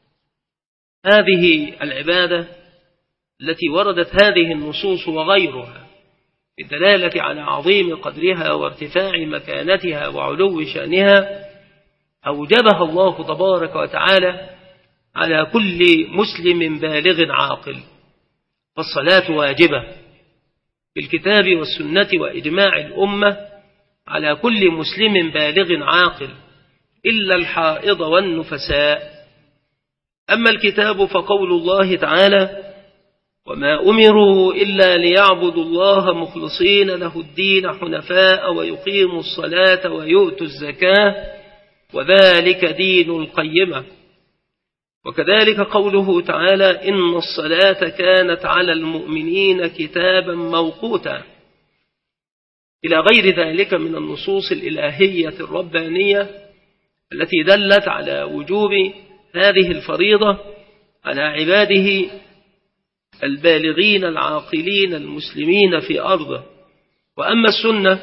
هذه العبادة التي وردت هذه النصوص وغيرها بالدلالة على عظيم قدرها وارتفاع مكانتها وعلو شأنها أوجبها الله تبارك وتعالى على كل مسلم بالغ عاقل. فالصلاة واجبة بالكتاب والسنة وإجماع الأمة على كل مسلم بالغ عاقل إلا الحائض والنفساء. أما الكتاب فقول الله تعالى: وما أمروا إلا ليعبدوا الله مخلصين له الدين حنفاء ويقيموا الصلاة ويؤتوا الزكاة وذلك دين القيمة. وكذلك قوله تعالى: إن الصلاة كانت على المؤمنين كتابا موقوتا، إلى غير ذلك من النصوص الإلهية الربانية التي دلت على وجوب هذه الفريضة على عباده البالغين العاقلين المسلمين في أرضه. وأما السنة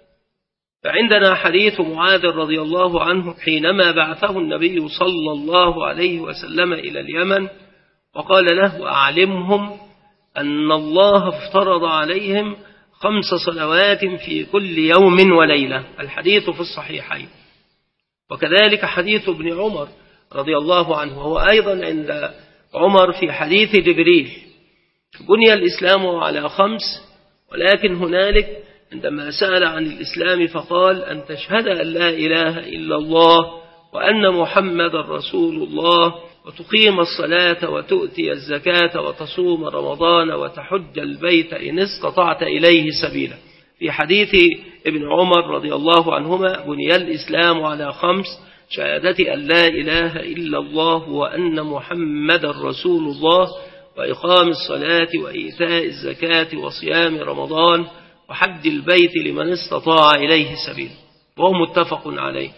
فعندنا حديث معاذ رضي الله عنه حينما بعثه النبي صلى الله عليه وسلم إلى اليمن وقال له: وأعلمهم أن الله افترض عليهم خمس صلوات في كل يوم وليلة. الحديث في الصحيحين. وكذلك حديث ابن عمر رضي الله عنه، وهو أيضا عند عمر في حديث جبريل: بني الإسلام على خمس، ولكن هنالك عندما سأل عن الإسلام فقال: أن تشهد أن لا إله إلا الله وأن محمد رسول الله وتقيم الصلاة وتؤتي الزكاة وتصوم رمضان وتحج البيت إن استطعت إليه سبيلا. في حديث ابن عمر رضي الله عنهما: بني الإسلام على خمس: شهادة أن لا إله إلا الله وأن محمد رسول الله وإقام الصلاة وإيتاء الزكاة وصيام رمضان وحج البيت لمن استطاع إليه سبيلا. وهو متفق عليه.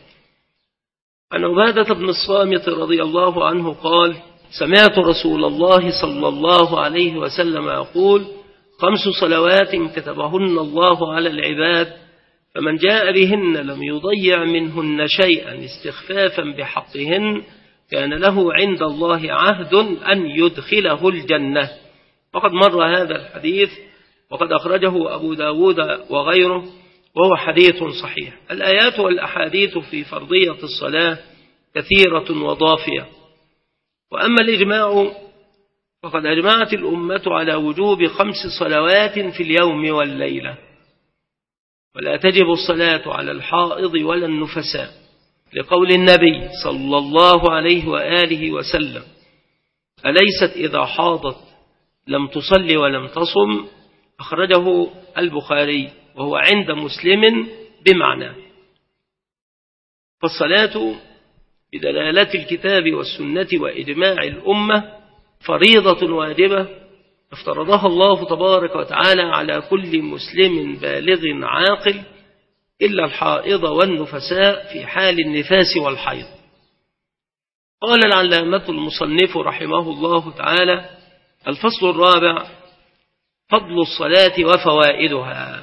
عن عبادة بن الصامت رضي الله عنه قال: سمعت رسول الله صلى الله عليه وسلم يقول: خمس صلوات كتبهن الله على العباد، فمن جاء بهن لم يضيع منهن شيئا استخفافا بحقهن كان له عند الله عهد أن يدخله الجنة. وقد مر هذا الحديث وقد أخرجه أبو داود وغيره، وهو حديث صحيح. الآيات والأحاديث في فرضية الصلاة كثيرة وضافية. وأما الإجماع فقد أجمعت الأمة على وجوب خمس صلوات في اليوم والليلة، ولا تجب الصلاة على الحائض ولا النفساء، لقول النبي صلى الله عليه وآله وسلم: أليست إذا حاضت لم تصلي ولم تصم؟ أخرجه البخاري، وهو عند مسلم بمعنى. فالصلاة بدلالة الكتاب والسنة وإجماع الأمة فريضة واجبة افترضها الله تبارك وتعالى على كل مسلم بالغ عاقل إلا الحائض والنفساء في حال النفاس والحيض. قال العلامة المصنف رحمه الله تعالى: الفصل الرابع: فضل الصلاة وفوائدها.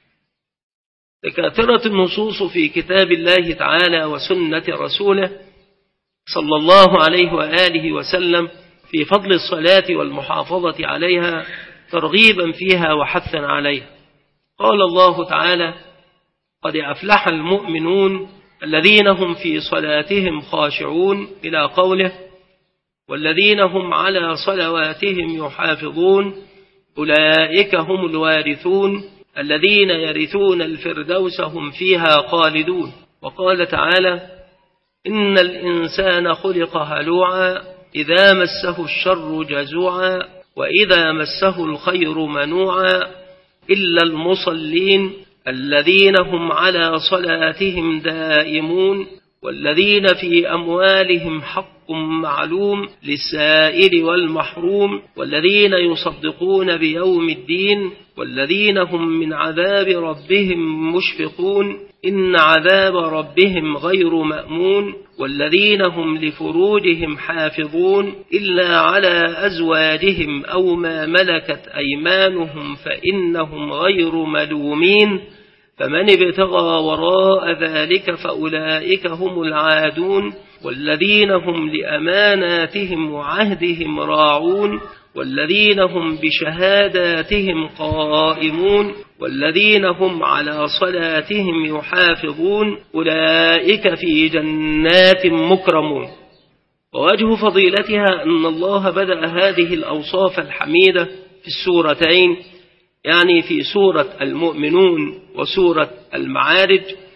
تكاثرت النصوص في كتاب الله تعالى وسنة رسوله صلى الله عليه وآله وسلم في فضل الصلاة والمحافظة عليها، ترغيبا فيها وحثا عليها. قال الله تعالى: قد أفلح المؤمنون الذين هم في صلاتهم خاشعون، إلى قوله: والذين هم على صلواتهم يحافظون أولئك هم الوارثون الذين يرثون الفردوس هم فيها خالدون. وقال تعالى: إن الإنسان خلق هلوعا إذا مسه الشر جزوعا وإذا مسه الخير منوعا إلا المصلين الذين هم على صلاتهم دائمون والذين في أموالهم حق معلوم للسائل والمحروم والذين يصدقون بيوم الدين والذين هم من عذاب ربهم مشفقون إن عذاب ربهم غير مأمون والذين هم لفروجهم حافظون إلا على أزواجهم أو ما ملكت أيمانهم فإنهم غير ملومين فمن ابتغى وراء ذلك فأولئك هم العادون والذين هم لأماناتهم وعهدهم راعون والذين هم بشهاداتهم قائمون والذين هم على صلاتهم يحافظون أولئك في جنات مكرمون. ووجه فضيلتها أن الله بدأ هذه الأوصاف الحميدة في السورتين، يعني في سورة المؤمنون وسورة المعارج،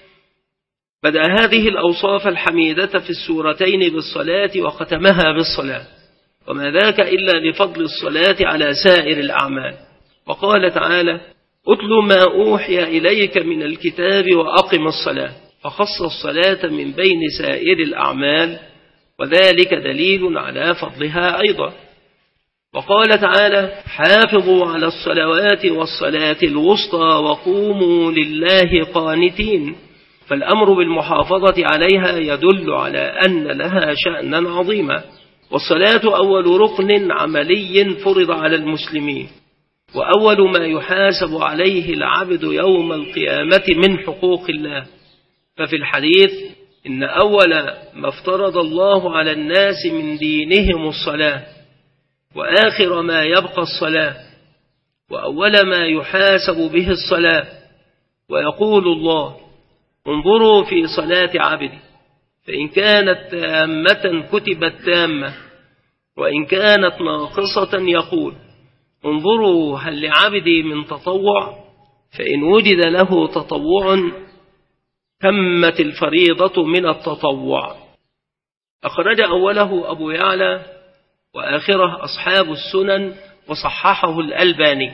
بدأ هذه الأوصاف الحميدة في السورتين بالصلاة وختمها بالصلاة، وما ذاك إلا لفضل الصلاة على سائر الأعمال. وقال تعالى: أتل ما أوحي إليك من الكتاب وأقم الصلاة، فخص الصلاة من بين سائر الأعمال، وذلك دليل على فضلها أيضا. وقال تعالى: حافظوا على الصلوات والصلاة الوسطى وقوموا لله قانتين، فالأمر بالمحافظة عليها يدل على أن لها شأنا عظيما. والصلاة أول ركن عملي فرض على المسلمين، وأول ما يحاسب عليه العبد يوم القيامة من حقوق الله. ففي الحديث: إن أول ما افترض الله على الناس من دينهم الصلاة، وآخر ما يبقى الصلاة، وأول ما يحاسب به الصلاة. ويقول الله: انظروا في صلاة عبدي، فإن كانت تامة كتبت تامة، وإن كانت ناقصة يقول: انظروا هل لعبدي من تطوع، فإن وجد له تطوع تمت الفريضة من التطوع. أخرج أوله أبو يعلى وآخره أصحاب السنن، وصححه الألباني.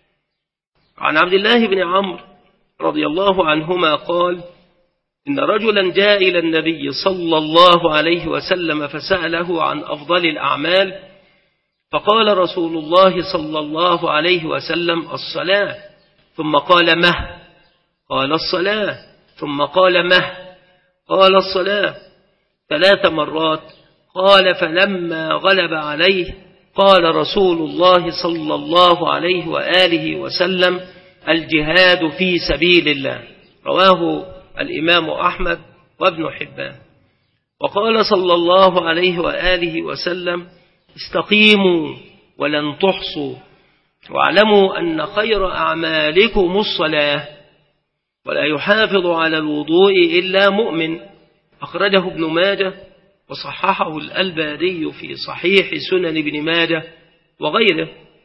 عن عبد الله بن عمرو رضي الله عنهما قال: إن رجلا جاء إلى النبي صلى الله عليه وسلم فسأله عن أفضل الأعمال، فقال رسول الله صلى الله عليه وسلم: الصلاة. ثم قال: مه؟ قال: الصلاة. ثم قال: مه؟ قال: الصلاة. ثلاث مرات. قال: فلما غلب عليه قال رسول الله صلى الله عليه وآله وسلم: الجهاد في سبيل الله. رواه الإمام أحمد وابن حبان. وقال صلى الله عليه وآله وسلم: استقيموا ولن تحصوا، واعلموا أن خير أعمالكم الصلاة، ولا يحافظ على الوضوء إلا مؤمن. أخرجه ابن ماجه وصححه الألباني في صحيح سنن ابن ماجه وغيره.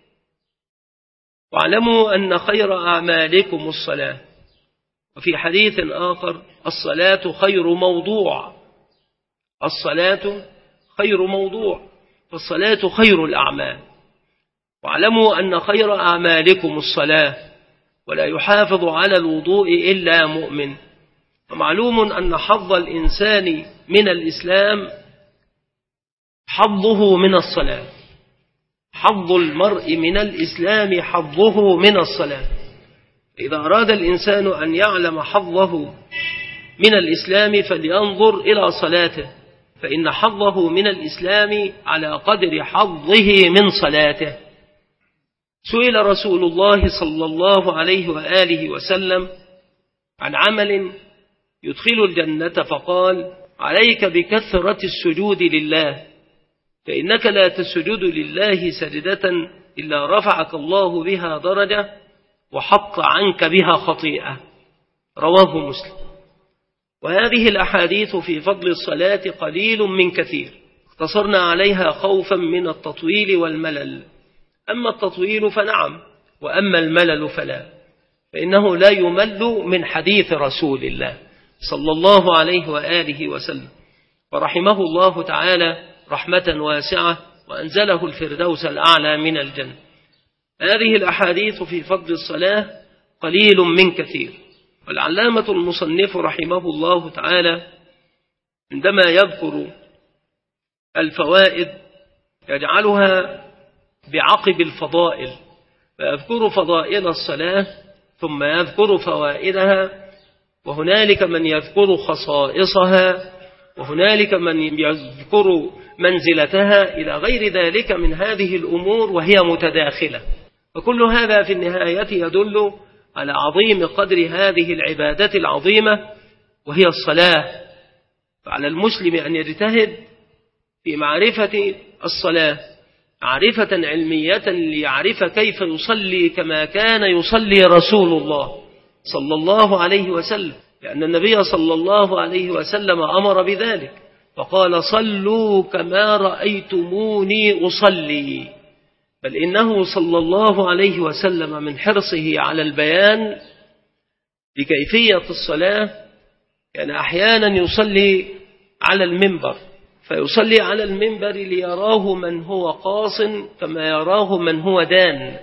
واعلموا أن خير أعمالكم الصلاة. وفي حديث آخر: الصلاة خير موضوع. الصلاة خير موضوع، فالصلاة خير الأعمال. واعلموا أن خير أعمالكم الصلاة، ولا يحافظ على الوضوء إلا مؤمن. ومعلوم أن حظ الإنسان من الإسلام حظه من الصلاة. حظ المرء من الإسلام حظه من الصلاة. إذا أراد الإنسان أن يعلم حظه من الإسلام فلينظر إلى صلاته، فإن حظه من الإسلام على قدر حظه من صلاته. سئل رسول الله صلى الله عليه وآله وسلم عن عمل يدخل الجنة فقال: عليك بكثرة السجود لله، فإنك لا تسجد لله سجدة إلا رفعك الله بها درجة وحط عنك بها خطيئة. رواه مسلم. وهذه الأحاديث في فضل الصلاة قليل من كثير، اقتصرنا عليها خوفا من التطويل والملل. أما التطويل فنعم، وأما الملل فلا، فإنه لا يمل من حديث رسول الله صلى الله عليه وآله وسلم، ورحمه الله تعالى رحمة واسعة، وأنزله الفردوس الأعلى من الجنة. هذه الأحاديث في فضل الصلاة قليل من كثير. والعلامة المصنف رحمه الله تعالى عندما يذكر الفوائد يجعلها بعقب الفضائل، فيذكر فضائل الصلاة ثم يذكر فوائدها، وهنالك من يذكر خصائصها، وهنالك من يذكر منزلتها، إلى غير ذلك من هذه الأمور وهي متداخلة. وكل هذا في النهاية يدل على عظيم قدر هذه العبادة العظيمة وهي الصلاة. فعلى المسلم أن يجتهد في معرفة الصلاة معرفة علمية ليعرف كيف يصلي كما كان يصلي رسول الله صلى الله عليه وسلم، لأن النبي صلى الله عليه وسلم أمر بذلك، فقال صلوا كما رأيتموني أصلي. بل إنه صلى الله عليه وسلم من حرصه على البيان بكيفية الصلاة كان أحيانا يصلي على المنبر، فيصلي على المنبر ليراه من هو قاص كما يراه من هو دان،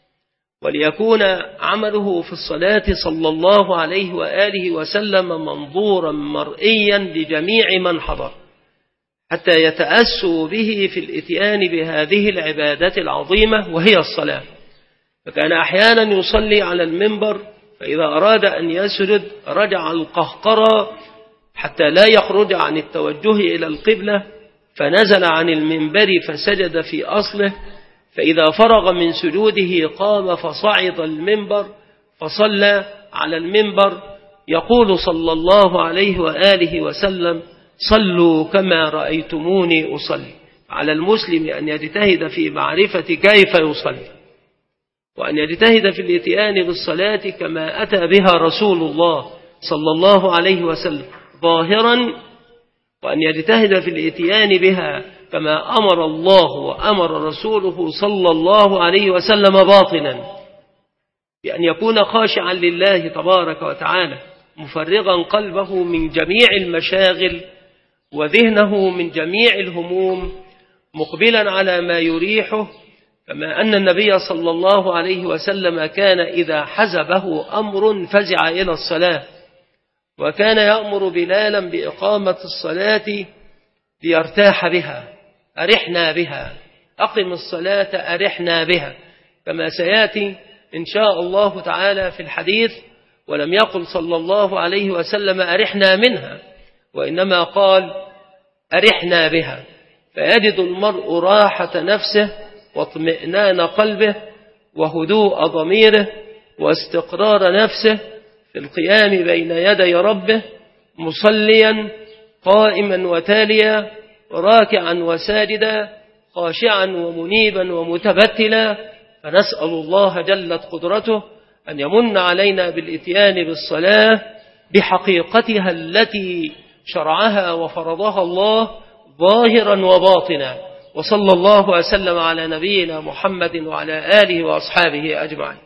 وليكون عمله في الصلاة صلى الله عليه وآله وسلم منظورا مرئيا لجميع من حضر، حتى يتأسوا به في الإتيان بهذه العبادة العظيمة وهي الصلاة. فكان أحيانا يصلي على المنبر، فإذا أراد أن يسجد رجع القهقرى حتى لا يخرج عن التوجه إلى القبلة، فنزل عن المنبر فسجد في أصله، فإذا فرغ من سجوده قام فصعد المنبر فصلى على المنبر يقول صلى الله عليه وآله وسلم صلوا كما رأيتموني أصلي. على المسلم أن يجتهد في معرفة كيف يصلي، وأن يجتهد في الاتيان بالصلاة كما أتى بها رسول الله صلى الله عليه وسلم ظاهرا، وأن يجتهد في الاتيان بها كما أمر الله وأمر رسوله صلى الله عليه وسلم باطنا، بأن يكون خاشعا لله تبارك وتعالى مفرغا قلبه من جميع المشاغل وذهنه من جميع الهموم مقبلا على ما يريحه، كما أن النبي صلى الله عليه وسلم كان إذا حزبه أمر فزع إلى الصلاة، وكان يأمر بلالا بإقامة الصلاة ليرتاح بها، أرحنا بها، أقم الصلاة أرحنا بها، كما سيأتي إن شاء الله تعالى في الحديث. ولم يقل صلى الله عليه وسلم أرحنا منها، وإنما قال أرحنا بها، فيجد المرء راحة نفسه واطمئنان قلبه وهدوء ضميره واستقرار نفسه في القيام بين يدي ربه، مصليا قائما وتاليا راكعا وساجدا خاشعا ومنيبا ومتبتلا. فنسأل الله جلت قدرته أن يمن علينا بالإتيان بالصلاة بحقيقتها التي شرعها وفرضها الله ظاهرا وباطنا. وصلى الله وسلم على نبينا محمد وعلى آله وأصحابه أجمعين.